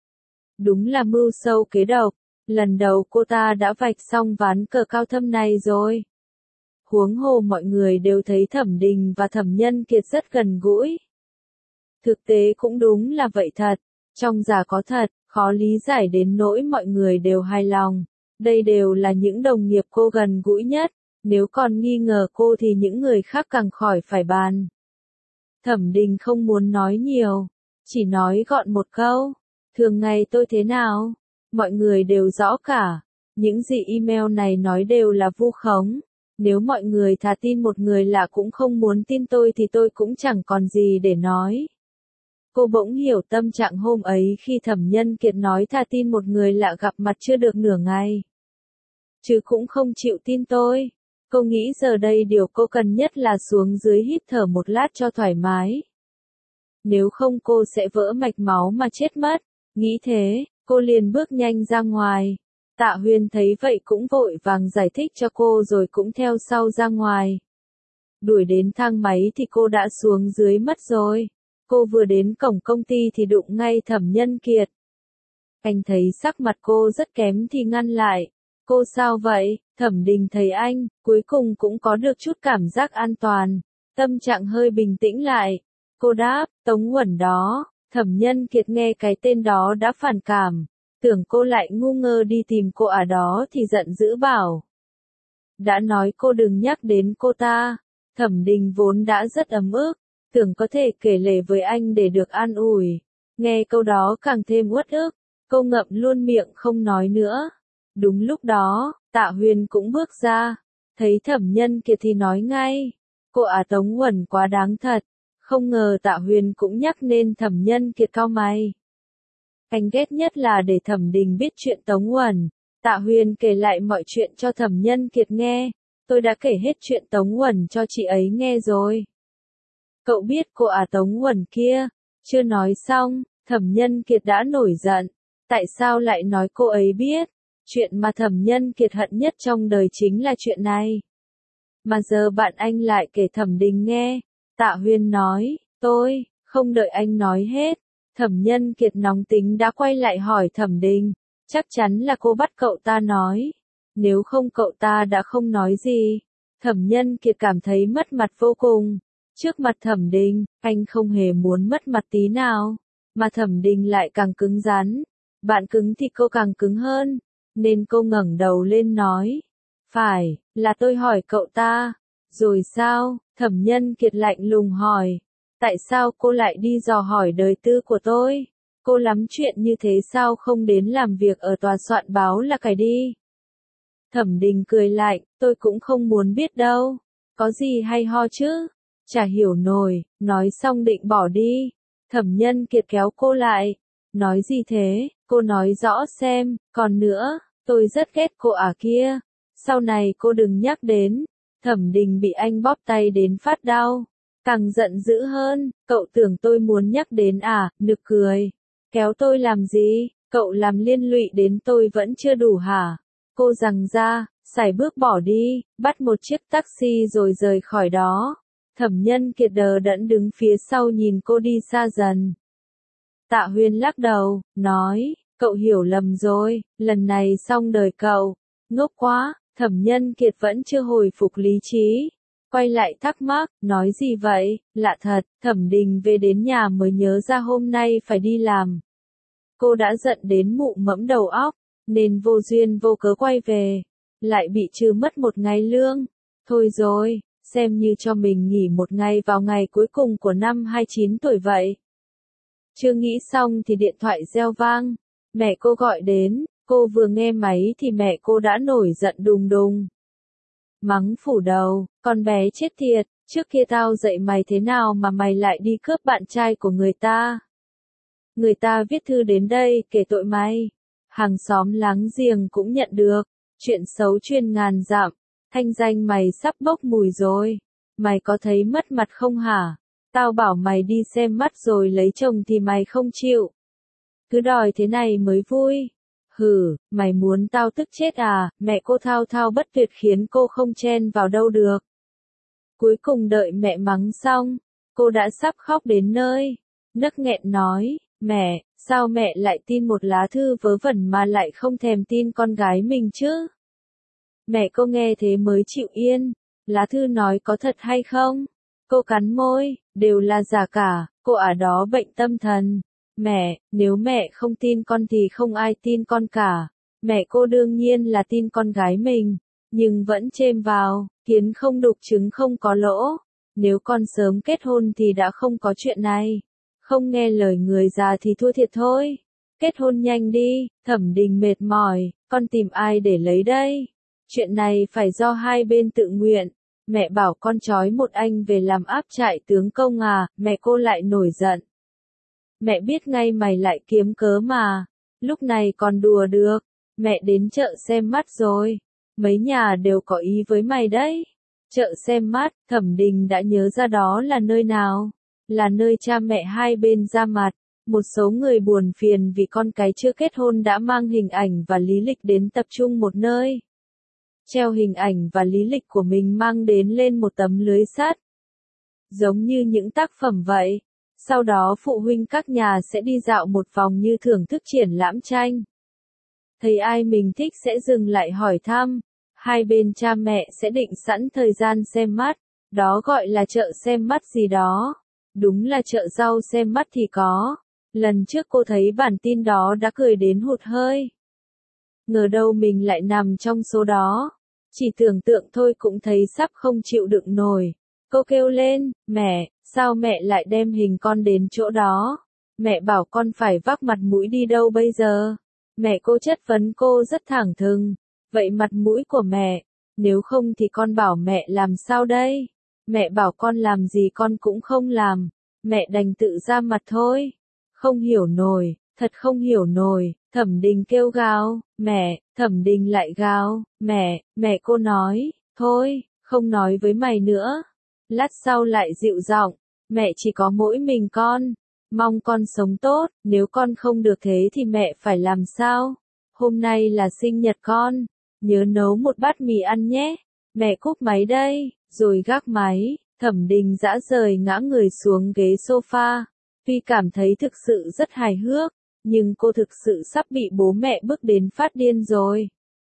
Đúng là mưu sâu kế độc, lần đầu cô ta đã vạch xong ván cờ cao thâm này rồi. Huống hồ mọi người đều thấy Thẩm Đình và Thẩm Nhân Kiệt rất gần gũi. Thực tế cũng đúng là vậy thật, trong giả có thật, khó lý giải đến nỗi mọi người đều hài lòng. Đây đều là những đồng nghiệp cô gần gũi nhất, nếu còn nghi ngờ cô thì những người khác càng khỏi phải bàn. Thẩm Đình không muốn nói nhiều, chỉ nói gọn một câu, thường ngày tôi thế nào, mọi người đều rõ cả, những gì email này nói đều là vu khống, nếu mọi người thà tin một người lạ cũng không muốn tin tôi thì tôi cũng chẳng còn gì để nói. Cô bỗng hiểu tâm trạng hôm ấy khi Thẩm Nhân Kiệt nói thà tin một người lạ gặp mặt chưa được nửa ngày. Chứ cũng không chịu tin tôi. Cô nghĩ giờ đây điều cô cần nhất là xuống dưới hít thở một lát cho thoải mái. Nếu không cô sẽ vỡ mạch máu mà chết mất. Nghĩ thế, cô liền bước nhanh ra ngoài. Tạ Huyên thấy vậy cũng vội vàng giải thích cho cô rồi cũng theo sau ra ngoài. Đuổi đến thang máy thì cô đã xuống dưới mất rồi. Cô vừa đến cổng công ty thì đụng ngay Thẩm Nhân Kiệt. Anh thấy sắc mặt cô rất kém thì ngăn lại. Cô sao vậy? Thẩm Đình thấy anh, cuối cùng cũng có được chút cảm giác an toàn. Tâm trạng hơi bình tĩnh lại. Cô đáp, Tống Uẩn đó. Thẩm Nhân Kiệt nghe cái tên đó đã phản cảm, tưởng cô lại ngu ngơ đi tìm cô à đó thì giận dữ bảo. Đã nói cô đừng nhắc đến cô ta. Thẩm Đình vốn đã rất ấm ức, tưởng có thể kể lể với anh để được an ủi. Nghe câu đó càng thêm uất ức, cô ngậm luôn miệng không nói nữa. Đúng lúc đó, Tạ Huyền cũng bước ra, thấy Thẩm Nhân Kiệt thì nói ngay. Cô à Tống Uẩn quá đáng thật. Không ngờ Tạ Huyền cũng nhắc nên Thẩm Nhân Kiệt cau mày. Anh ghét nhất là để Thẩm Đình biết chuyện Tống Uẩn. Tạ Huyền kể lại mọi chuyện cho Thẩm Nhân Kiệt nghe. Tôi đã kể hết chuyện Tống Uẩn cho chị ấy nghe rồi. Cậu biết cô à Tống Uẩn kia. Chưa nói xong, Thẩm Nhân Kiệt đã nổi giận. Tại sao lại nói cô ấy biết? Chuyện mà Thẩm Nhân Kiệt hận nhất trong đời chính là chuyện này. Mà giờ bạn anh lại kể Thẩm Đình nghe. Tạ Huyền nói, tôi, không đợi anh nói hết. Thẩm Nhân Kiệt nóng tính đã quay lại hỏi Thẩm Đình. Chắc chắn là cô bắt cậu ta nói. Nếu không cậu ta đã không nói gì. Thẩm Nhân Kiệt cảm thấy mất mặt vô cùng. Trước mặt Thẩm Đình, anh không hề muốn mất mặt tí nào. Mà Thẩm Đình lại càng cứng rắn. Bạn cứng thì cô càng cứng hơn. Nên cô ngẩng đầu lên nói. Phải, là tôi hỏi cậu ta. Rồi sao? Thẩm Nhân Kiệt lạnh lùng hỏi. Tại sao cô lại đi dò hỏi đời tư của tôi? Cô lắm chuyện như thế sao không đến làm việc ở tòa soạn báo là cái đi? Thẩm Đình cười lạnh, tôi cũng không muốn biết đâu. Có gì hay ho chứ? Chả hiểu nổi, nói xong định bỏ đi. Thẩm Nhân Kiệt kéo cô lại. Nói gì thế? Cô nói rõ xem, còn nữa, tôi rất ghét cô à kia. Sau này cô đừng nhắc đến. Thẩm Đình bị anh bóp tay đến phát đau. Càng giận dữ hơn, cậu tưởng tôi muốn nhắc đến à, nực cười. Kéo tôi làm gì, cậu làm liên lụy đến tôi vẫn chưa đủ hả? Cô giằng ra, sải bước bỏ đi, bắt một chiếc taxi rồi rời khỏi đó. Thẩm Nhân Kiệt đờ đẫn đứng phía sau nhìn cô đi xa dần. Tạ Huyền lắc đầu, nói, cậu hiểu lầm rồi, lần này xong đời cậu. Ngốc quá, Thẩm Nhân Kiệt vẫn chưa hồi phục lý trí. Quay lại thắc mắc, nói gì vậy, lạ thật, Thẩm Đình về đến nhà mới nhớ ra hôm nay phải đi làm. Cô đã giận đến mụ mẫm đầu óc, nên vô duyên vô cớ quay về, lại bị trừ mất một ngày lương. Thôi rồi, xem như cho mình nghỉ một ngày vào ngày cuối cùng của năm hai mươi chín tuổi vậy. Chưa nghĩ xong thì điện thoại reo vang, mẹ cô gọi đến, cô vừa nghe máy thì mẹ cô đã nổi giận đùng đùng. Mắng phủ đầu, con bé chết tiệt, trước kia tao dạy mày thế nào mà mày lại đi cướp bạn trai của người ta. Người ta viết thư đến đây kể tội mày. Hàng xóm láng giềng cũng nhận được, chuyện xấu truyền ngàn dặm, thanh danh mày sắp bốc mùi rồi. Mày có thấy mất mặt không hả? Tao bảo mày đi xem mắt rồi lấy chồng thì mày không chịu. Cứ đòi thế này mới vui. Hừ, mày muốn tao tức chết à? Mẹ cô thao thao bất tuyệt khiến cô không chen vào đâu được. Cuối cùng đợi mẹ mắng xong, cô đã sắp khóc đến nơi. Nấc nghẹn nói, mẹ, sao mẹ lại tin một lá thư vớ vẩn mà lại không thèm tin con gái mình chứ? Mẹ cô nghe thế mới chịu yên. Lá thư nói có thật hay không? Cô cắn môi, đều là giả cả, cô ở đó bệnh tâm thần. Mẹ, nếu mẹ không tin con thì không ai tin con cả. Mẹ cô đương nhiên là tin con gái mình, nhưng vẫn chêm vào, kiến không đục trứng không có lỗ. Nếu con sớm kết hôn thì đã không có chuyện này. Không nghe lời người già thì thua thiệt thôi. Kết hôn nhanh đi, Thẩm Đình mệt mỏi, con tìm ai để lấy đây? Chuyện này phải do hai bên tự nguyện. Mẹ bảo con trói một anh về làm áp trại tướng công à, mẹ cô lại nổi giận. Mẹ biết ngay mày lại kiếm cớ mà, lúc này còn đùa được, mẹ đến chợ xem mắt rồi, mấy nhà đều có ý với mày đấy. Chợ xem mắt, Thẩm Đình đã nhớ ra đó là nơi nào, là nơi cha mẹ hai bên ra mặt. Một số người buồn phiền vì con cái chưa kết hôn đã mang hình ảnh và lý lịch đến tập trung một nơi. Treo hình ảnh và lý lịch của mình mang đến lên một tấm lưới sắt. Giống như những tác phẩm vậy. Sau đó phụ huynh các nhà sẽ đi dạo một vòng như thưởng thức triển lãm tranh. Thấy ai mình thích sẽ dừng lại hỏi thăm. Hai bên cha mẹ sẽ định sẵn thời gian xem mắt. Đó gọi là chợ xem mắt gì đó. Đúng là chợ rau xem mắt thì có. Lần trước cô thấy bản tin đó đã cười đến hụt hơi. Ngờ đâu mình lại nằm trong số đó. Chỉ tưởng tượng thôi cũng thấy sắp không chịu đựng nổi. Cô kêu lên, mẹ, sao mẹ lại đem hình con đến chỗ đó? Mẹ bảo con phải vác mặt mũi đi đâu bây giờ? Mẹ cô chất vấn cô rất thẳng thừng. Vậy mặt mũi của mẹ, nếu không thì con bảo mẹ làm sao đây? Mẹ bảo con làm gì con cũng không làm. Mẹ đành tự ra mặt thôi. Không hiểu nổi, thật không hiểu nổi. Thẩm Đình kêu gào, mẹ, Thẩm Đình lại gào, mẹ, mẹ cô nói, thôi, không nói với mày nữa. Lát sau lại dịu giọng, mẹ chỉ có mỗi mình con, mong con sống tốt, nếu con không được thế thì mẹ phải làm sao? Hôm nay là sinh nhật con, nhớ nấu một bát mì ăn nhé. Mẹ cúp máy đây, rồi gác máy, Thẩm Đình dã rời ngã người xuống ghế sofa. Tuy cảm thấy thực sự rất hài hước, nhưng cô thực sự sắp bị bố mẹ bức đến phát điên rồi.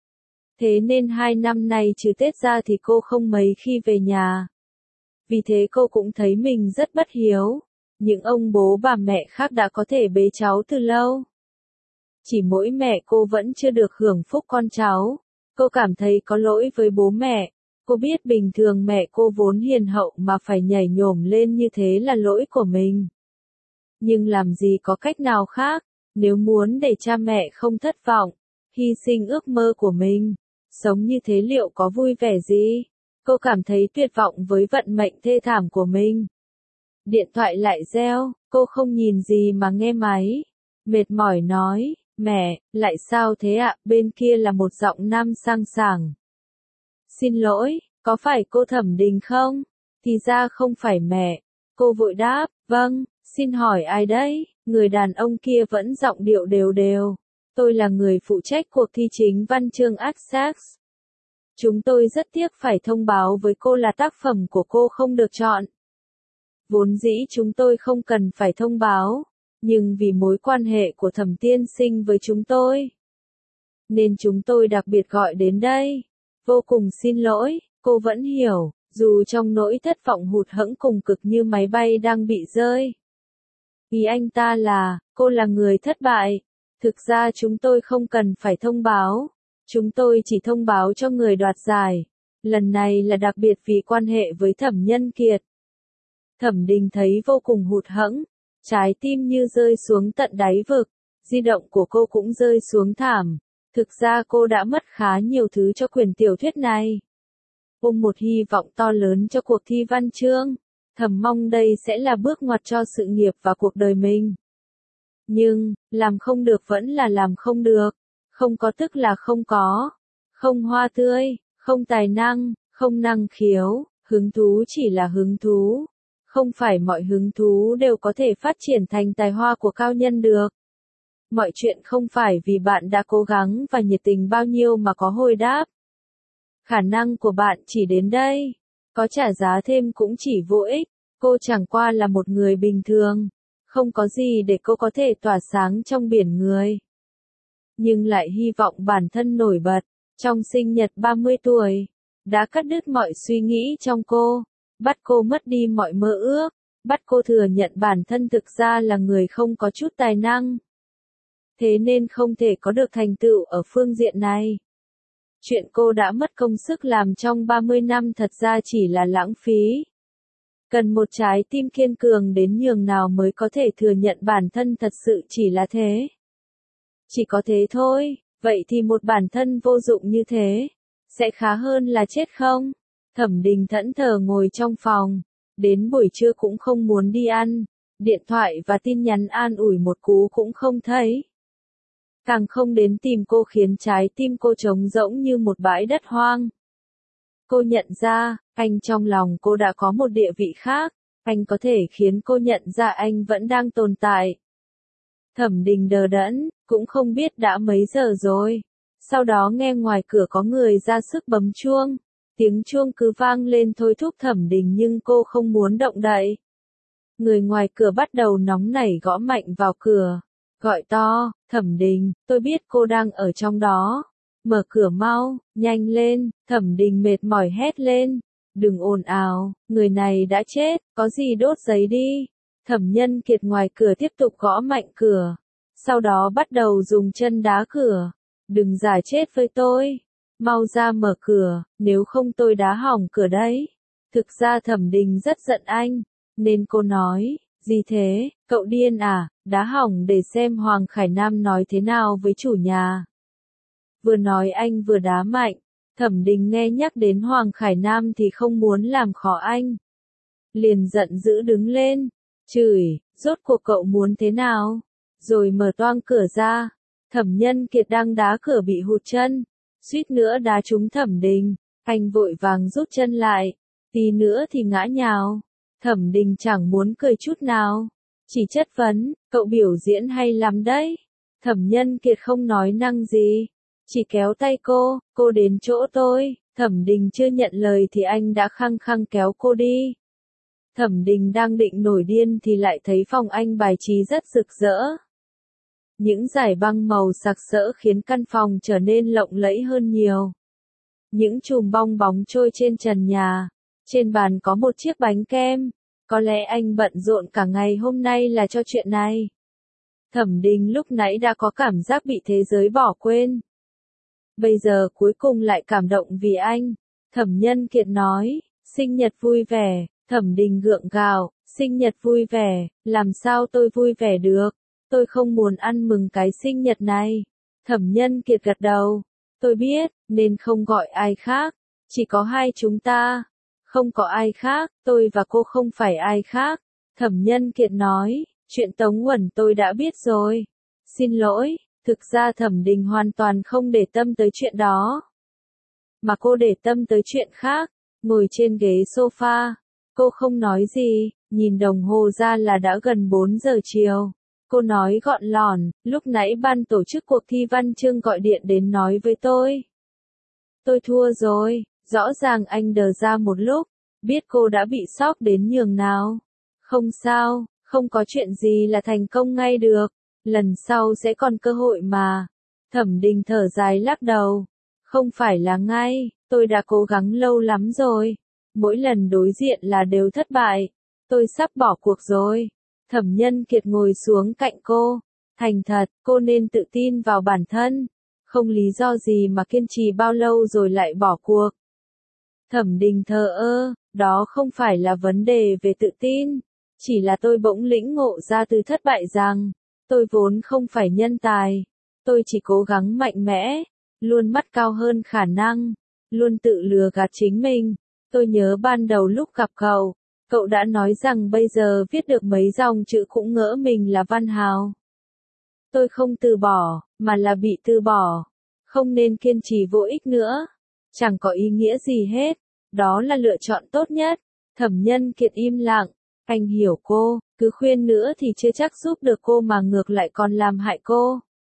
Thế nên hai năm nay trừ Tết ra thì cô không mấy khi về nhà. Vì thế cô cũng thấy mình rất bất hiếu. Những ông bố bà mẹ khác đã có thể bế cháu từ lâu. Chỉ mỗi mẹ cô vẫn chưa được hưởng phúc con cháu. Cô cảm thấy có lỗi với bố mẹ. Cô biết bình thường mẹ cô vốn hiền hậu mà phải nhảy nhổm lên như thế là lỗi của mình. Nhưng làm gì có cách nào khác, nếu muốn để cha mẹ không thất vọng, hy sinh ước mơ của mình, sống như thế liệu có vui vẻ gì? Cô cảm thấy tuyệt vọng với vận mệnh thê thảm của mình. Điện thoại lại reo, cô không nhìn gì mà nghe máy. Mệt mỏi nói, mẹ, lại sao thế ạ? Bên kia là một giọng nam sang sảng. Xin lỗi, có phải cô Thẩm Đình không? Thì ra không phải mẹ. Cô vội đáp, vâng, xin hỏi ai đấy? Người đàn ông kia vẫn giọng điệu đều đều. Tôi là người phụ trách cuộc thi chính văn chương Access. Chúng tôi rất tiếc phải thông báo với cô là tác phẩm của cô không được chọn. Vốn dĩ chúng tôi không cần phải thông báo, nhưng vì mối quan hệ của Thẩm tiên sinh với chúng tôi, nên chúng tôi đặc biệt gọi đến đây. Vô cùng xin lỗi, cô vẫn hiểu, dù trong nỗi thất vọng hụt hẫng cùng cực như máy bay đang bị rơi. Ý anh ta là, cô là người thất bại. Thực ra chúng tôi không cần phải thông báo. Chúng tôi chỉ thông báo cho người đoạt giải. Lần này là đặc biệt vì quan hệ với Thẩm Nhân Kiệt. Thẩm Đình thấy vô cùng hụt hẫng. Trái tim như rơi xuống tận đáy vực. Di động của cô cũng rơi xuống thảm. Thực ra cô đã mất khá nhiều thứ cho quyển tiểu thuyết này. Ôm một hy vọng to lớn cho cuộc thi văn chương. Thầm mong đây sẽ là bước ngoặt cho sự nghiệp và cuộc đời mình. Nhưng, làm không được vẫn là làm không được. Không có tức là không có. Không hoa tươi, không tài năng, không năng khiếu, hứng thú chỉ là hứng thú. Không phải mọi hứng thú đều có thể phát triển thành tài hoa của cao nhân được. Mọi chuyện không phải vì bạn đã cố gắng và nhiệt tình bao nhiêu mà có hồi đáp. Khả năng của bạn chỉ đến đây. Có trả giá thêm cũng chỉ vô ích. Cô chẳng qua là một người bình thường. Không có gì để cô có thể tỏa sáng trong biển người. Nhưng lại hy vọng bản thân nổi bật. Trong sinh nhật ba mươi tuổi. Đã cắt đứt mọi suy nghĩ trong cô. Bắt cô mất đi mọi mơ ước. Bắt cô thừa nhận bản thân thực ra là người không có chút tài năng. Thế nên không thể có được thành tựu ở phương diện này. Chuyện cô đã mất công sức làm trong ba mươi năm thật ra chỉ là lãng phí. Cần một trái tim kiên cường đến nhường nào mới có thể thừa nhận bản thân thật sự chỉ là thế. Chỉ có thế thôi, vậy thì một bản thân vô dụng như thế, sẽ khá hơn là chết không? Thẩm Đình thẫn thờ ngồi trong phòng, đến buổi trưa cũng không muốn đi ăn, điện thoại và tin nhắn an ủi một cú cũng không thấy. Càng không đến tìm cô khiến trái tim cô trống rỗng như một bãi đất hoang. Cô nhận ra, anh trong lòng cô đã có một địa vị khác, anh có thể khiến cô nhận ra anh vẫn đang tồn tại. Thẩm Đình đờ đẫn, cũng không biết đã mấy giờ rồi. Sau đó nghe ngoài cửa có người ra sức bấm chuông. Tiếng chuông cứ vang lên thôi thúc Thẩm Đình nhưng cô không muốn động đậy. Người ngoài cửa bắt đầu nóng nảy gõ mạnh vào cửa. Gọi to, Thẩm Đình, tôi biết cô đang ở trong đó. Mở cửa mau, nhanh lên, Thẩm Đình mệt mỏi hét lên. Đừng ồn ào, người này đã chết, có gì đốt giấy đi. Thẩm Nhân Kiệt ngoài cửa tiếp tục gõ mạnh cửa. Sau đó bắt đầu dùng chân đá cửa. Đừng giả chết với tôi. Mau ra mở cửa, nếu không tôi đá hỏng cửa đấy. Thực ra Thẩm Đình rất giận anh. Nên cô nói, gì thế, cậu điên à, đá hỏng để xem Hoàng Khải Nam nói thế nào với chủ nhà. Vừa nói anh vừa đá mạnh. Thẩm Đình nghe nhắc đến Hoàng Khải Nam thì không muốn làm khó anh. Liền giận dữ đứng lên. Chửi, rốt cuộc cậu muốn thế nào? Rồi mở toang cửa ra. Thẩm Nhân Kiệt đang đá cửa bị hụt chân. Suýt nữa đá trúng Thẩm Đình. Anh vội vàng rút chân lại. Tí nữa thì ngã nhào. Thẩm Đình chẳng muốn cười chút nào. Chỉ chất vấn, cậu biểu diễn hay lắm đấy. Thẩm Nhân Kiệt không nói năng gì. Chỉ kéo tay cô, cô đến chỗ tôi. Thẩm Đình chưa nhận lời thì anh đã khăng khăng kéo cô đi. Thẩm Đình đang định nổi điên thì lại thấy phòng anh bài trí rất rực rỡ. Những dải băng màu sặc sỡ khiến căn phòng trở nên lộng lẫy hơn nhiều. Những chùm bong bóng trôi trên trần nhà. Trên bàn có một chiếc bánh kem. Có lẽ anh bận rộn cả ngày hôm nay là cho chuyện này. Thẩm Đình lúc nãy đã có cảm giác bị thế giới bỏ quên. Bây giờ cuối cùng lại cảm động vì anh. Thẩm Nhân Kiệt nói, sinh nhật vui vẻ. Thẩm Đình gượng gạo, sinh nhật vui vẻ, làm sao tôi vui vẻ được, tôi không muốn ăn mừng cái sinh nhật này. Thẩm Nhân Kiệt gật đầu, tôi biết, nên không gọi ai khác, chỉ có hai chúng ta, không có ai khác, tôi và cô không phải ai khác. Thẩm Nhân Kiệt nói, chuyện Tống Uẩn tôi đã biết rồi, xin lỗi, thực ra Thẩm Đình hoàn toàn không để tâm tới chuyện đó. Mà cô để tâm tới chuyện khác, ngồi trên ghế sofa. Cô không nói gì, nhìn đồng hồ ra là đã gần bốn giờ chiều. Cô nói gọn lỏn, lúc nãy ban tổ chức cuộc thi văn chương gọi điện đến nói với tôi. Tôi thua rồi, rõ ràng anh đờ ra một lúc, biết cô đã bị sốc đến nhường nào. Không sao, không có chuyện gì là thành công ngay được, lần sau sẽ còn cơ hội mà. Thẩm Đình thở dài lắc đầu, không phải là ngay, tôi đã cố gắng lâu lắm rồi. Mỗi lần đối diện là đều thất bại. Tôi sắp bỏ cuộc rồi. Thẩm Nhân Kiệt ngồi xuống cạnh cô. Thành thật, cô nên tự tin vào bản thân. Không lý do gì mà kiên trì bao lâu rồi lại bỏ cuộc. Thẩm Đình thờ ơ, đó không phải là vấn đề về tự tin. Chỉ là tôi bỗng lĩnh ngộ ra từ thất bại rằng, tôi vốn không phải nhân tài. Tôi chỉ cố gắng mạnh mẽ, luôn mắt cao hơn khả năng, luôn tự lừa gạt chính mình. Tôi nhớ ban đầu lúc gặp cậu, cậu đã nói rằng bây giờ viết được mấy dòng chữ cũng ngỡ mình là văn hào. Tôi không từ bỏ, mà là bị từ bỏ. Không nên kiên trì vô ích nữa. Chẳng có ý nghĩa gì hết. Đó là lựa chọn tốt nhất. Thẩm Nhân Kiệt im lặng. Anh hiểu cô, cứ khuyên nữa thì chưa chắc giúp được cô mà ngược lại còn làm hại cô.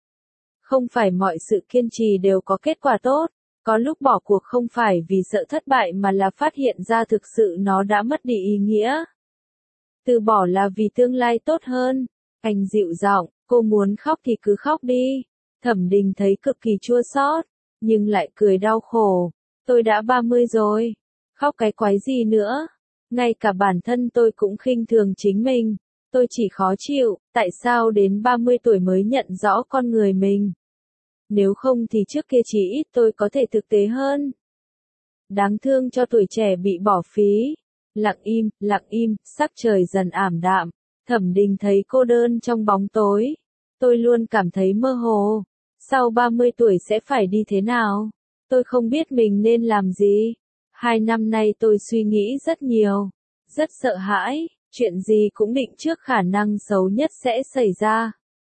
Không phải mọi sự kiên trì đều có kết quả tốt. Có lúc bỏ cuộc không phải vì sợ thất bại mà là phát hiện ra thực sự nó đã mất đi ý nghĩa. Từ bỏ là vì tương lai tốt hơn. Anh dịu giọng, cô muốn khóc thì cứ khóc đi. Thẩm Đình thấy cực kỳ chua xót, nhưng lại cười đau khổ. Tôi đã ba mươi rồi. Khóc cái quái gì nữa. Ngay cả bản thân tôi cũng khinh thường chính mình. Tôi chỉ khó chịu, tại sao đến ba mươi tuổi mới nhận rõ con người mình. Nếu không thì trước kia chỉ ít tôi có thể thực tế hơn. Đáng thương cho tuổi trẻ bị bỏ phí. Lặng im, lặng im, sắc trời dần ảm đạm. Thẩm Đình thấy cô đơn trong bóng tối. Tôi luôn cảm thấy mơ hồ. Sau ba mươi tuổi sẽ phải đi thế nào? Tôi không biết mình nên làm gì. Hai năm nay tôi suy nghĩ rất nhiều. Rất sợ hãi, chuyện gì cũng định trước khả năng xấu nhất sẽ xảy ra.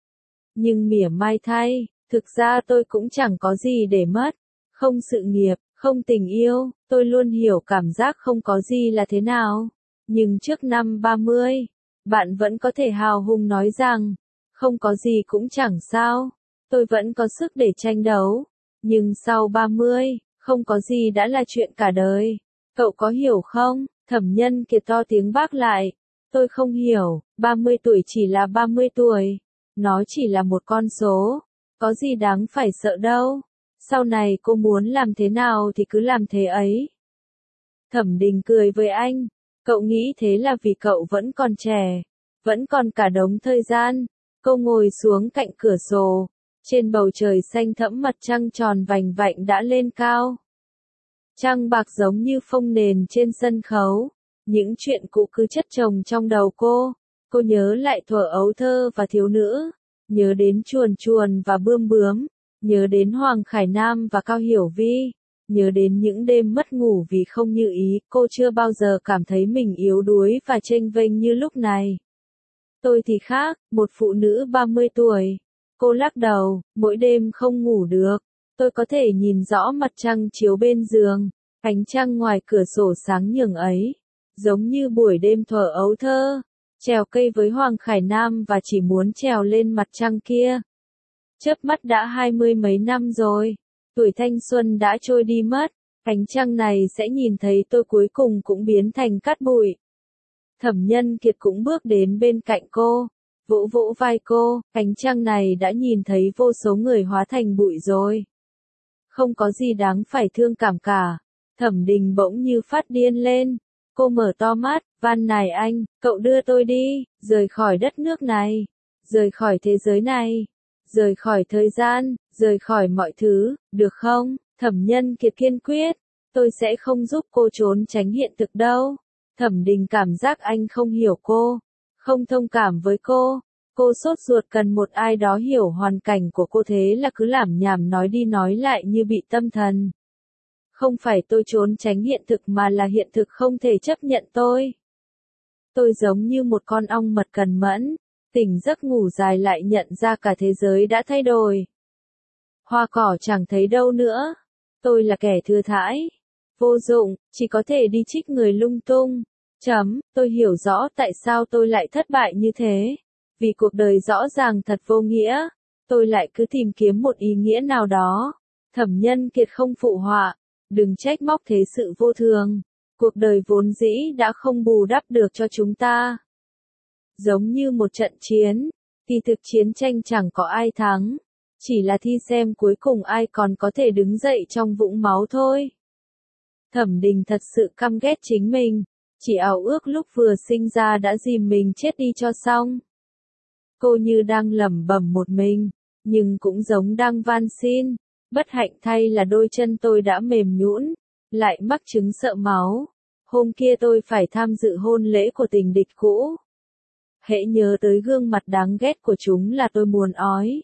Nhưng mỉa mai thay, thực ra tôi cũng chẳng có gì để mất. Không sự nghiệp, không tình yêu, tôi luôn hiểu cảm giác không có gì là thế nào. Nhưng trước năm ba mươi, bạn vẫn có thể hào hùng nói rằng, không có gì cũng chẳng sao. Tôi vẫn có sức để tranh đấu. Nhưng sau ba mươi, không có gì đã là chuyện cả đời. Cậu có hiểu không? Thẩm Nhân Kiệt to tiếng bác lại. Tôi không hiểu, ba mươi tuổi chỉ là ba mươi tuổi. Nó chỉ là một con số. Có gì đáng phải sợ đâu. Sau này cô muốn làm thế nào thì cứ làm thế ấy. Thẩm Đình cười với anh. Cậu nghĩ thế là vì cậu vẫn còn trẻ. Vẫn còn cả đống thời gian. Cô ngồi xuống cạnh cửa sổ. Trên bầu trời xanh thẫm mặt trăng tròn vành vạnh đã lên cao. Trăng bạc giống như phông nền trên sân khấu. Những chuyện cũ cứ chất chồng trong đầu cô. Cô nhớ lại thuở ấu thơ và thiếu nữ. Nhớ đến chuồn chuồn và bươm bướm. Nhớ đến Hoàng Khải Nam và Cao Hiểu Vi. Nhớ đến những đêm mất ngủ vì không như ý. Cô chưa bao giờ cảm thấy mình yếu đuối và chênh vênh như lúc này. Tôi thì khác, một phụ nữ ba mươi tuổi. Cô lắc đầu, mỗi đêm không ngủ được. Tôi có thể nhìn rõ mặt trăng chiếu bên giường. Ánh trăng ngoài cửa sổ sáng nhường ấy. Giống như buổi đêm thuở ấu thơ. Trèo cây với Hoàng Khải Nam và chỉ muốn trèo lên mặt trăng kia. Chớp mắt đã hai mươi mấy năm rồi. Tuổi thanh xuân đã trôi đi mất. Ánh trăng này sẽ nhìn thấy tôi cuối cùng cũng biến thành cát bụi. Thẩm Nhân Kiệt cũng bước đến bên cạnh cô. Vỗ vỗ vai cô. Ánh trăng này đã nhìn thấy vô số người hóa thành bụi rồi. Không có gì đáng phải thương cảm cả. Thẩm Đình bỗng như phát điên lên. Cô mở to mắt, van nài anh, cậu đưa tôi đi, rời khỏi đất nước này, rời khỏi thế giới này, rời khỏi thời gian, rời khỏi mọi thứ, được không? Thẩm Nhân Kiệt kiên quyết, tôi sẽ không giúp cô trốn tránh hiện thực đâu. Thẩm Đình cảm giác anh không hiểu cô, không thông cảm với cô. Cô sốt ruột cần một ai đó hiểu hoàn cảnh của cô, thế là cứ lảm nhảm nói đi nói lại như bị tâm thần. Không phải tôi trốn tránh hiện thực mà là hiện thực không thể chấp nhận tôi. Tôi giống như một con ong mật cần mẫn, tỉnh giấc ngủ dài lại nhận ra cả thế giới đã thay đổi. Hoa cỏ chẳng thấy đâu nữa. Tôi là kẻ thừa thãi, vô dụng, chỉ có thể đi trích người lung tung. Chấm, tôi hiểu rõ tại sao tôi lại thất bại như thế. Vì cuộc đời rõ ràng thật vô nghĩa. Tôi lại cứ tìm kiếm một ý nghĩa nào đó. Thẩm Nhân Kiệt không phụ họa. Đừng trách móc thế sự vô thường. Cuộc đời vốn dĩ đã không bù đắp được cho chúng ta. Giống như một trận chiến, thì thực chiến tranh chẳng có ai thắng. Chỉ là thi xem cuối cùng ai còn có thể đứng dậy trong vũng máu thôi. Thẩm Đình thật sự căm ghét chính mình. Chỉ ảo ước lúc vừa sinh ra đã dìm mình chết đi cho xong. Cô như đang lẩm bẩm một mình, nhưng cũng giống đang van xin. Bất hạnh thay là đôi chân tôi đã mềm nhũn, lại mắc chứng sợ máu. Hôm kia tôi phải tham dự hôn lễ của tình địch cũ. Hễ nhớ tới gương mặt đáng ghét của chúng là tôi muốn ói.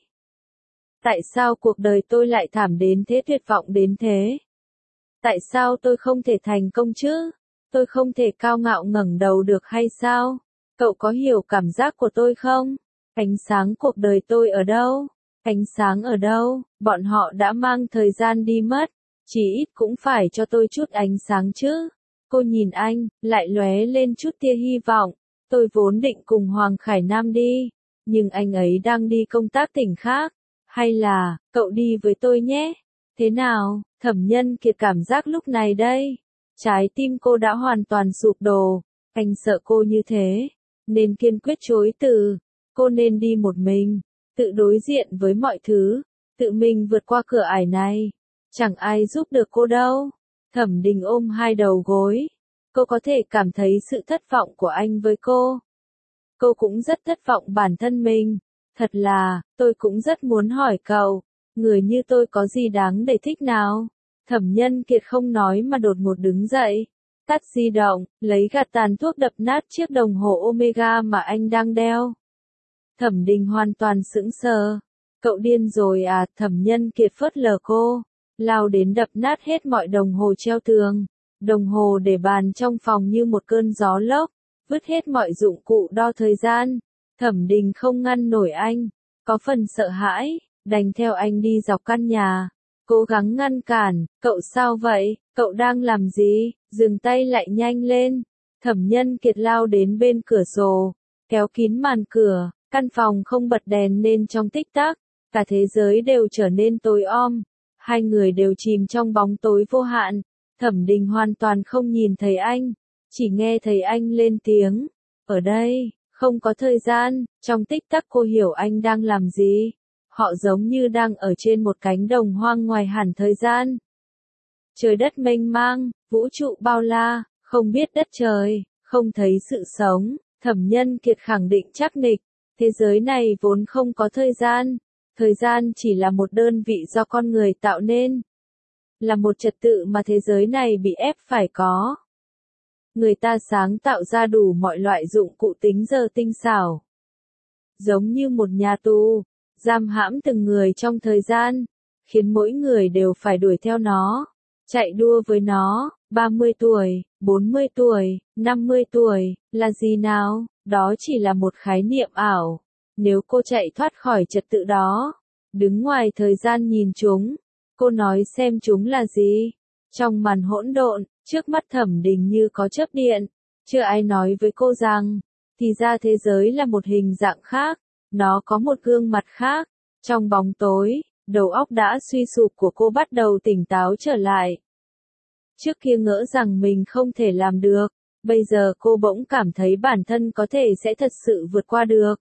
Tại sao cuộc đời tôi lại thảm đến thế, tuyệt vọng đến thế? Tại sao tôi không thể thành công chứ? Tôi không thể cao ngạo ngẩng đầu được hay sao? Cậu có hiểu cảm giác của tôi không? Ánh sáng cuộc đời tôi ở đâu? Ánh sáng ở đâu? Bọn họ đã mang thời gian đi mất. Chỉ ít cũng phải cho tôi chút ánh sáng chứ. Cô nhìn anh, lại lóe lên chút tia hy vọng. Tôi vốn định cùng Hoàng Khải Nam đi. Nhưng anh ấy đang đi công tác tỉnh khác. Hay là, cậu đi với tôi nhé? Thế nào? Thẩm Nhân Kiệt cảm giác lúc này đây. Trái tim cô đã hoàn toàn sụp đổ. Anh sợ cô như thế. Nên kiên quyết chối từ. Cô nên đi một mình. Tự đối diện với mọi thứ. Tự mình vượt qua cửa ải này. Chẳng ai giúp được cô đâu. Thẩm Đình ôm hai đầu gối. Cô có thể cảm thấy sự thất vọng của anh với cô. Cô cũng rất thất vọng bản thân mình. Thật là, tôi cũng rất muốn hỏi cậu. Người như tôi có gì đáng để thích nào? Thẩm Nhân Kiệt không nói mà đột ngột đứng dậy. Tắt di động, lấy gạt tàn thuốc đập nát chiếc đồng hồ Omega mà anh đang đeo. Thẩm Đình hoàn toàn sững sờ. Cậu điên rồi à? Thẩm Nhân Kiệt phớt lờ cô. Lao đến đập nát hết mọi đồng hồ treo tường. Đồng hồ để bàn trong phòng như một cơn gió lốc. Vứt hết mọi dụng cụ đo thời gian. Thẩm Đình không ngăn nổi anh. Có phần sợ hãi. Đành theo anh đi dọc căn nhà. Cố gắng ngăn cản. Cậu sao vậy? Cậu đang làm gì? Dừng tay lại nhanh lên. Thẩm Nhân Kiệt lao đến bên cửa sổ. Kéo kín màn cửa. Căn phòng không bật đèn nên trong tích tắc. Cả thế giới đều trở nên tối om. Hai người đều chìm trong bóng tối vô hạn. Thẩm Đình hoàn toàn không nhìn thấy anh. Chỉ nghe thấy anh lên tiếng. Ở đây, không có thời gian. Trong tích tắc cô hiểu anh đang làm gì. Họ giống như đang ở trên một cánh đồng hoang ngoài hẳn thời gian. Trời đất mênh mang, vũ trụ bao la, không biết đất trời, không thấy sự sống. Thẩm Nhân Kiệt khẳng định chắc nịch, thế giới này vốn không có thời gian, thời gian chỉ là một đơn vị do con người tạo nên, là một trật tự mà thế giới này bị ép phải có. Người ta sáng tạo ra đủ mọi loại dụng cụ tính giờ tinh xảo, giống như một nhà tù, giam hãm từng người trong thời gian, khiến mỗi người đều phải đuổi theo nó, chạy đua với nó. ba mươi tuổi, bốn mươi tuổi, năm mươi tuổi, là gì nào? Đó chỉ là một khái niệm ảo. Nếu cô chạy thoát khỏi trật tự đó, đứng ngoài thời gian nhìn chúng, cô nói xem chúng là gì? Trong màn hỗn độn, trước mắt Thẩm Đình như có chớp điện, chưa ai nói với cô rằng, thì ra thế giới là một hình dạng khác, nó có một gương mặt khác. Trong bóng tối, đầu óc đã suy sụp của cô bắt đầu tỉnh táo trở lại. Trước kia ngỡ rằng mình không thể làm được, bây giờ cô bỗng cảm thấy bản thân có thể sẽ thật sự vượt qua được.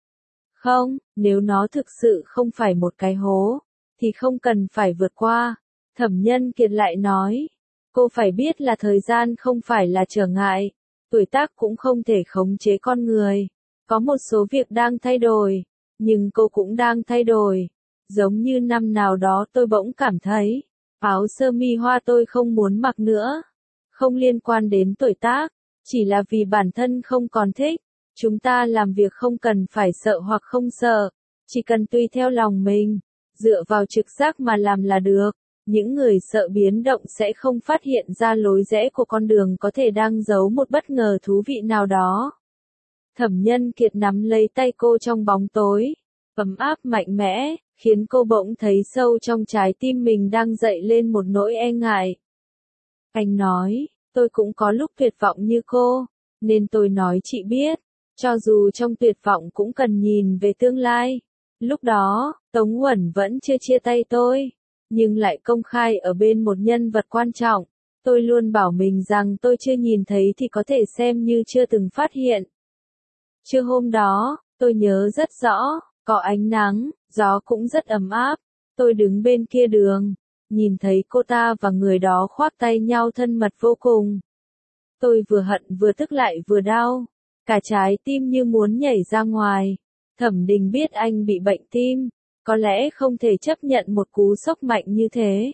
Không, nếu nó thực sự không phải một cái hố, thì không cần phải vượt qua. Thẩm Nhân Kiệt lại nói, cô phải biết là thời gian không phải là trở ngại, tuổi tác cũng không thể khống chế con người. Có một số việc đang thay đổi, nhưng cô cũng đang thay đổi. Giống như năm nào đó tôi bỗng cảm thấy, áo sơ mi hoa tôi không muốn mặc nữa. Không liên quan đến tuổi tác, chỉ là vì bản thân không còn thích. Chúng ta làm việc không cần phải sợ hoặc không sợ, chỉ cần tùy theo lòng mình, dựa vào trực giác mà làm là được. Những người sợ biến động sẽ không phát hiện ra lối rẽ của con đường có thể đang giấu một bất ngờ thú vị nào đó. Thẩm Nhân Kiệt nắm lấy tay cô trong bóng tối, ấm áp mạnh mẽ, khiến cô bỗng thấy sâu trong trái tim mình đang dậy lên một nỗi e ngại. Anh nói, tôi cũng có lúc tuyệt vọng như cô, nên tôi nói chị biết, cho dù trong tuyệt vọng cũng cần nhìn về tương lai. Lúc đó, Tống Uẩn vẫn chưa chia tay tôi, nhưng lại công khai ở bên một nhân vật quan trọng. Tôi luôn bảo mình rằng tôi chưa nhìn thấy thì có thể xem như chưa từng phát hiện. Trưa hôm đó, tôi nhớ rất rõ, có ánh nắng, gió cũng rất ấm áp. Tôi đứng bên kia đường, nhìn thấy cô ta và người đó khoác tay nhau thân mật vô cùng. Tôi vừa hận vừa tức lại vừa đau, cả trái tim như muốn nhảy ra ngoài. Thẩm Đình biết anh bị bệnh tim, có lẽ không thể chấp nhận một cú sốc mạnh như thế,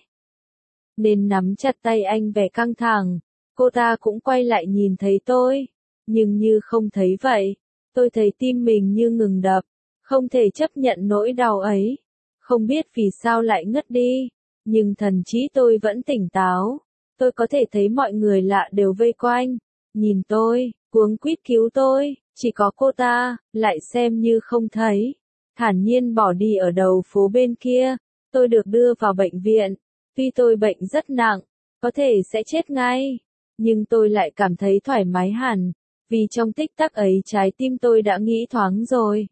nên nắm chặt tay anh vẻ căng thẳng. Cô ta cũng quay lại nhìn thấy tôi, nhưng như không thấy vậy. Tôi thấy tim mình như ngừng đập, không thể chấp nhận nỗi đau ấy. Không biết vì sao lại ngất đi, nhưng thần trí tôi vẫn tỉnh táo. Tôi có thể thấy mọi người lạ đều vây quanh, nhìn tôi, cuống quýt cứu tôi, chỉ có cô ta, lại xem như không thấy. Thản nhiên bỏ đi ở đầu phố bên kia. Tôi được đưa vào bệnh viện. Tuy tôi bệnh rất nặng, có thể sẽ chết ngay, nhưng tôi lại cảm thấy thoải mái hẳn, vì trong tích tắc ấy trái tim tôi đã nghĩ thoáng rồi.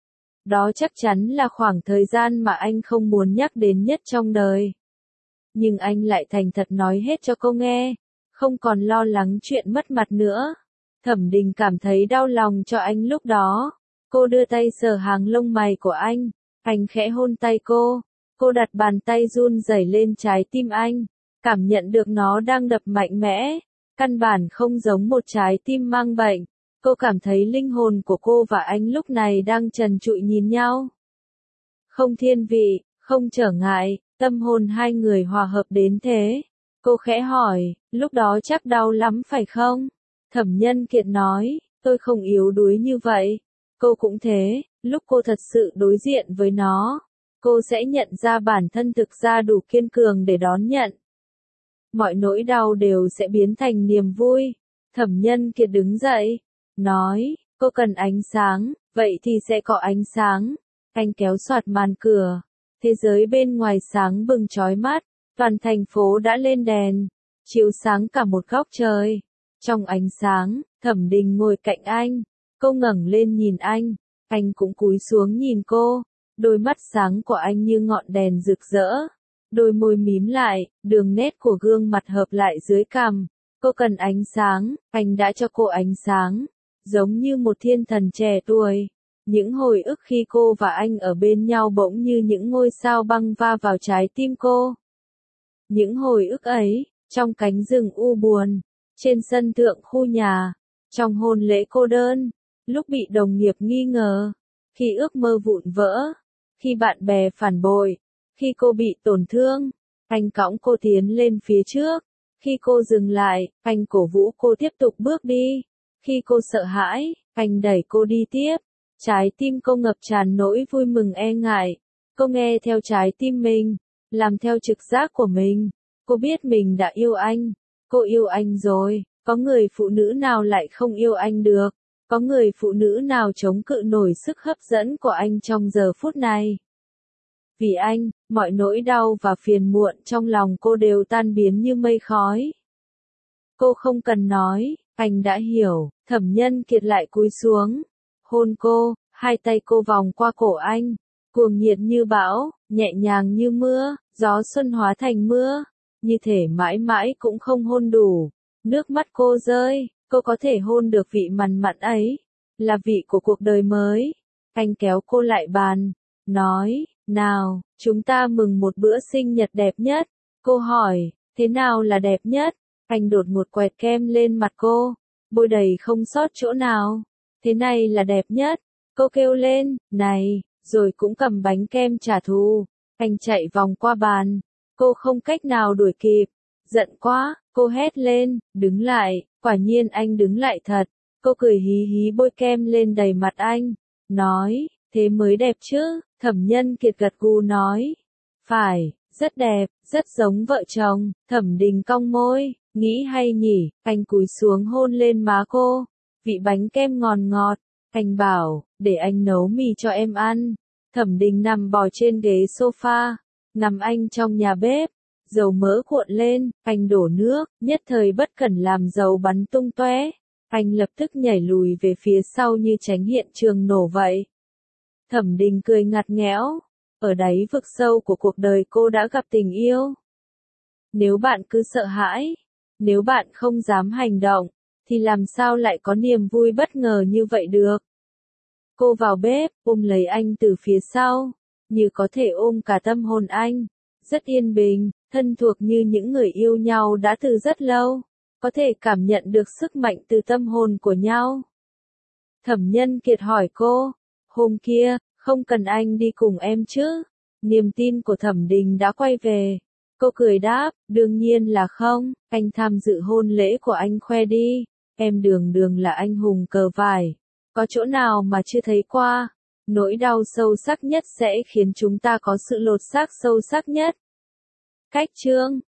Đó chắc chắn là khoảng thời gian mà anh không muốn nhắc đến nhất trong đời. Nhưng anh lại thành thật nói hết cho cô nghe, không còn lo lắng chuyện mất mặt nữa. Thẩm Đình cảm thấy đau lòng cho anh lúc đó. Cô đưa tay sờ hàng lông mày của anh, anh khẽ hôn tay cô. Cô đặt bàn tay run rẩy lên trái tim anh, cảm nhận được nó đang đập mạnh mẽ, căn bản không giống một trái tim mang bệnh. Cô cảm thấy linh hồn của cô và anh lúc này đang trần trụi nhìn nhau. Không thiên vị, không trở ngại, tâm hồn hai người hòa hợp đến thế. Cô khẽ hỏi, lúc đó chắc đau lắm phải không? Thẩm Nhân Kiệt nói, tôi không yếu đuối như vậy. Cô cũng thế, lúc cô thật sự đối diện với nó, cô sẽ nhận ra bản thân thực ra đủ kiên cường để đón nhận. Mọi nỗi đau đều sẽ biến thành niềm vui. Thẩm Nhân Kiệt đứng dậy, nói, cô cần ánh sáng, vậy thì sẽ có ánh sáng. Anh kéo xoạt màn cửa, thế giới bên ngoài sáng bừng chói mắt, toàn thành phố đã lên đèn, chiếu sáng cả một góc trời. Trong ánh sáng, Thẩm Đình ngồi cạnh anh, cô ngẩng lên nhìn anh, anh cũng cúi xuống nhìn cô. Đôi mắt sáng của anh như ngọn đèn rực rỡ, đôi môi mím lại, đường nét của gương mặt hợp lại dưới cằm. Cô cần ánh sáng, anh đã cho cô ánh sáng, giống như một thiên thần trẻ tuổi. Những hồi ức khi cô và anh ở bên nhau bỗng như những ngôi sao băng va vào trái tim cô. Những hồi ức ấy, trong cánh rừng u buồn, trên sân thượng khu nhà, trong hôn lễ cô đơn, lúc bị đồng nghiệp nghi ngờ, khi ước mơ vụn vỡ, khi bạn bè phản bội, khi cô bị tổn thương, anh cõng cô tiến lên phía trước. Khi cô dừng lại, anh cổ vũ cô tiếp tục bước đi. Khi cô sợ hãi, anh đẩy cô đi tiếp. Trái tim cô ngập tràn nỗi vui mừng e ngại. Cô nghe theo trái tim mình, làm theo trực giác của mình. Cô biết mình đã yêu anh. Cô yêu anh rồi. Có người phụ nữ nào lại không yêu anh được? Có người phụ nữ nào chống cự nổi sức hấp dẫn của anh trong giờ phút này? Vì anh, mọi nỗi đau và phiền muộn trong lòng cô đều tan biến như mây khói. Cô không cần nói, anh đã hiểu. Thẩm Nhân Kiệt lại cúi xuống, hôn cô, hai tay cô vòng qua cổ anh, cuồng nhiệt như bão, nhẹ nhàng như mưa, gió xuân hóa thành mưa, như thể mãi mãi cũng không hôn đủ. Nước mắt cô rơi, cô có thể hôn được vị mặn mặn ấy, là vị của cuộc đời mới. Anh kéo cô lại bàn, nói, nào, chúng ta mừng một bữa sinh nhật đẹp nhất. Cô hỏi, thế nào là đẹp nhất? Anh đột ngột quẹt kem lên mặt cô, bôi đầy không sót chỗ nào. Thế này là đẹp nhất. Cô kêu lên, này, rồi cũng cầm bánh kem trả thù. Anh chạy vòng qua bàn, cô không cách nào đuổi kịp. Giận quá, cô hét lên, đứng lại, quả nhiên anh đứng lại thật. Cô cười hí hí bôi kem lên đầy mặt anh, nói, thế mới đẹp chứ. Thẩm Nhân Kiệt gật gù nói, phải, rất đẹp, rất giống vợ chồng. Thẩm Đình cong môi, nghĩ hay nhỉ. Anh cúi xuống hôn lên má cô, vị bánh kem ngọt ngọt. Anh bảo, để anh nấu mì cho em ăn. Thẩm Đình nằm bò trên ghế sofa, nằm anh trong nhà bếp, dầu mỡ cuộn lên, anh đổ nước, nhất thời bất cẩn làm dầu bắn tung tóe. Anh lập tức nhảy lùi về phía sau như tránh hiện trường nổ vậy. Thẩm Đình cười ngặt nghẽo, ở đáy vực sâu của cuộc đời cô đã gặp tình yêu. Nếu bạn cứ sợ hãi, nếu bạn không dám hành động, thì làm sao lại có niềm vui bất ngờ như vậy được? Cô vào bếp, ôm lấy anh từ phía sau, như có thể ôm cả tâm hồn anh. Rất yên bình, thân thuộc như những người yêu nhau đã từ rất lâu, có thể cảm nhận được sức mạnh từ tâm hồn của nhau. Thẩm Nhân Kiệt hỏi cô, hôm kia, không cần anh đi cùng em chứ? Niềm tin của Thẩm Đình đã quay về. Cô cười đáp, đương nhiên là không, anh tham dự hôn lễ của anh khoe đi, em đường đường là anh hùng cờ vải, có chỗ nào mà chưa thấy qua. Nỗi đau sâu sắc nhất sẽ khiến chúng ta có sự lột xác sâu sắc nhất. Cách chương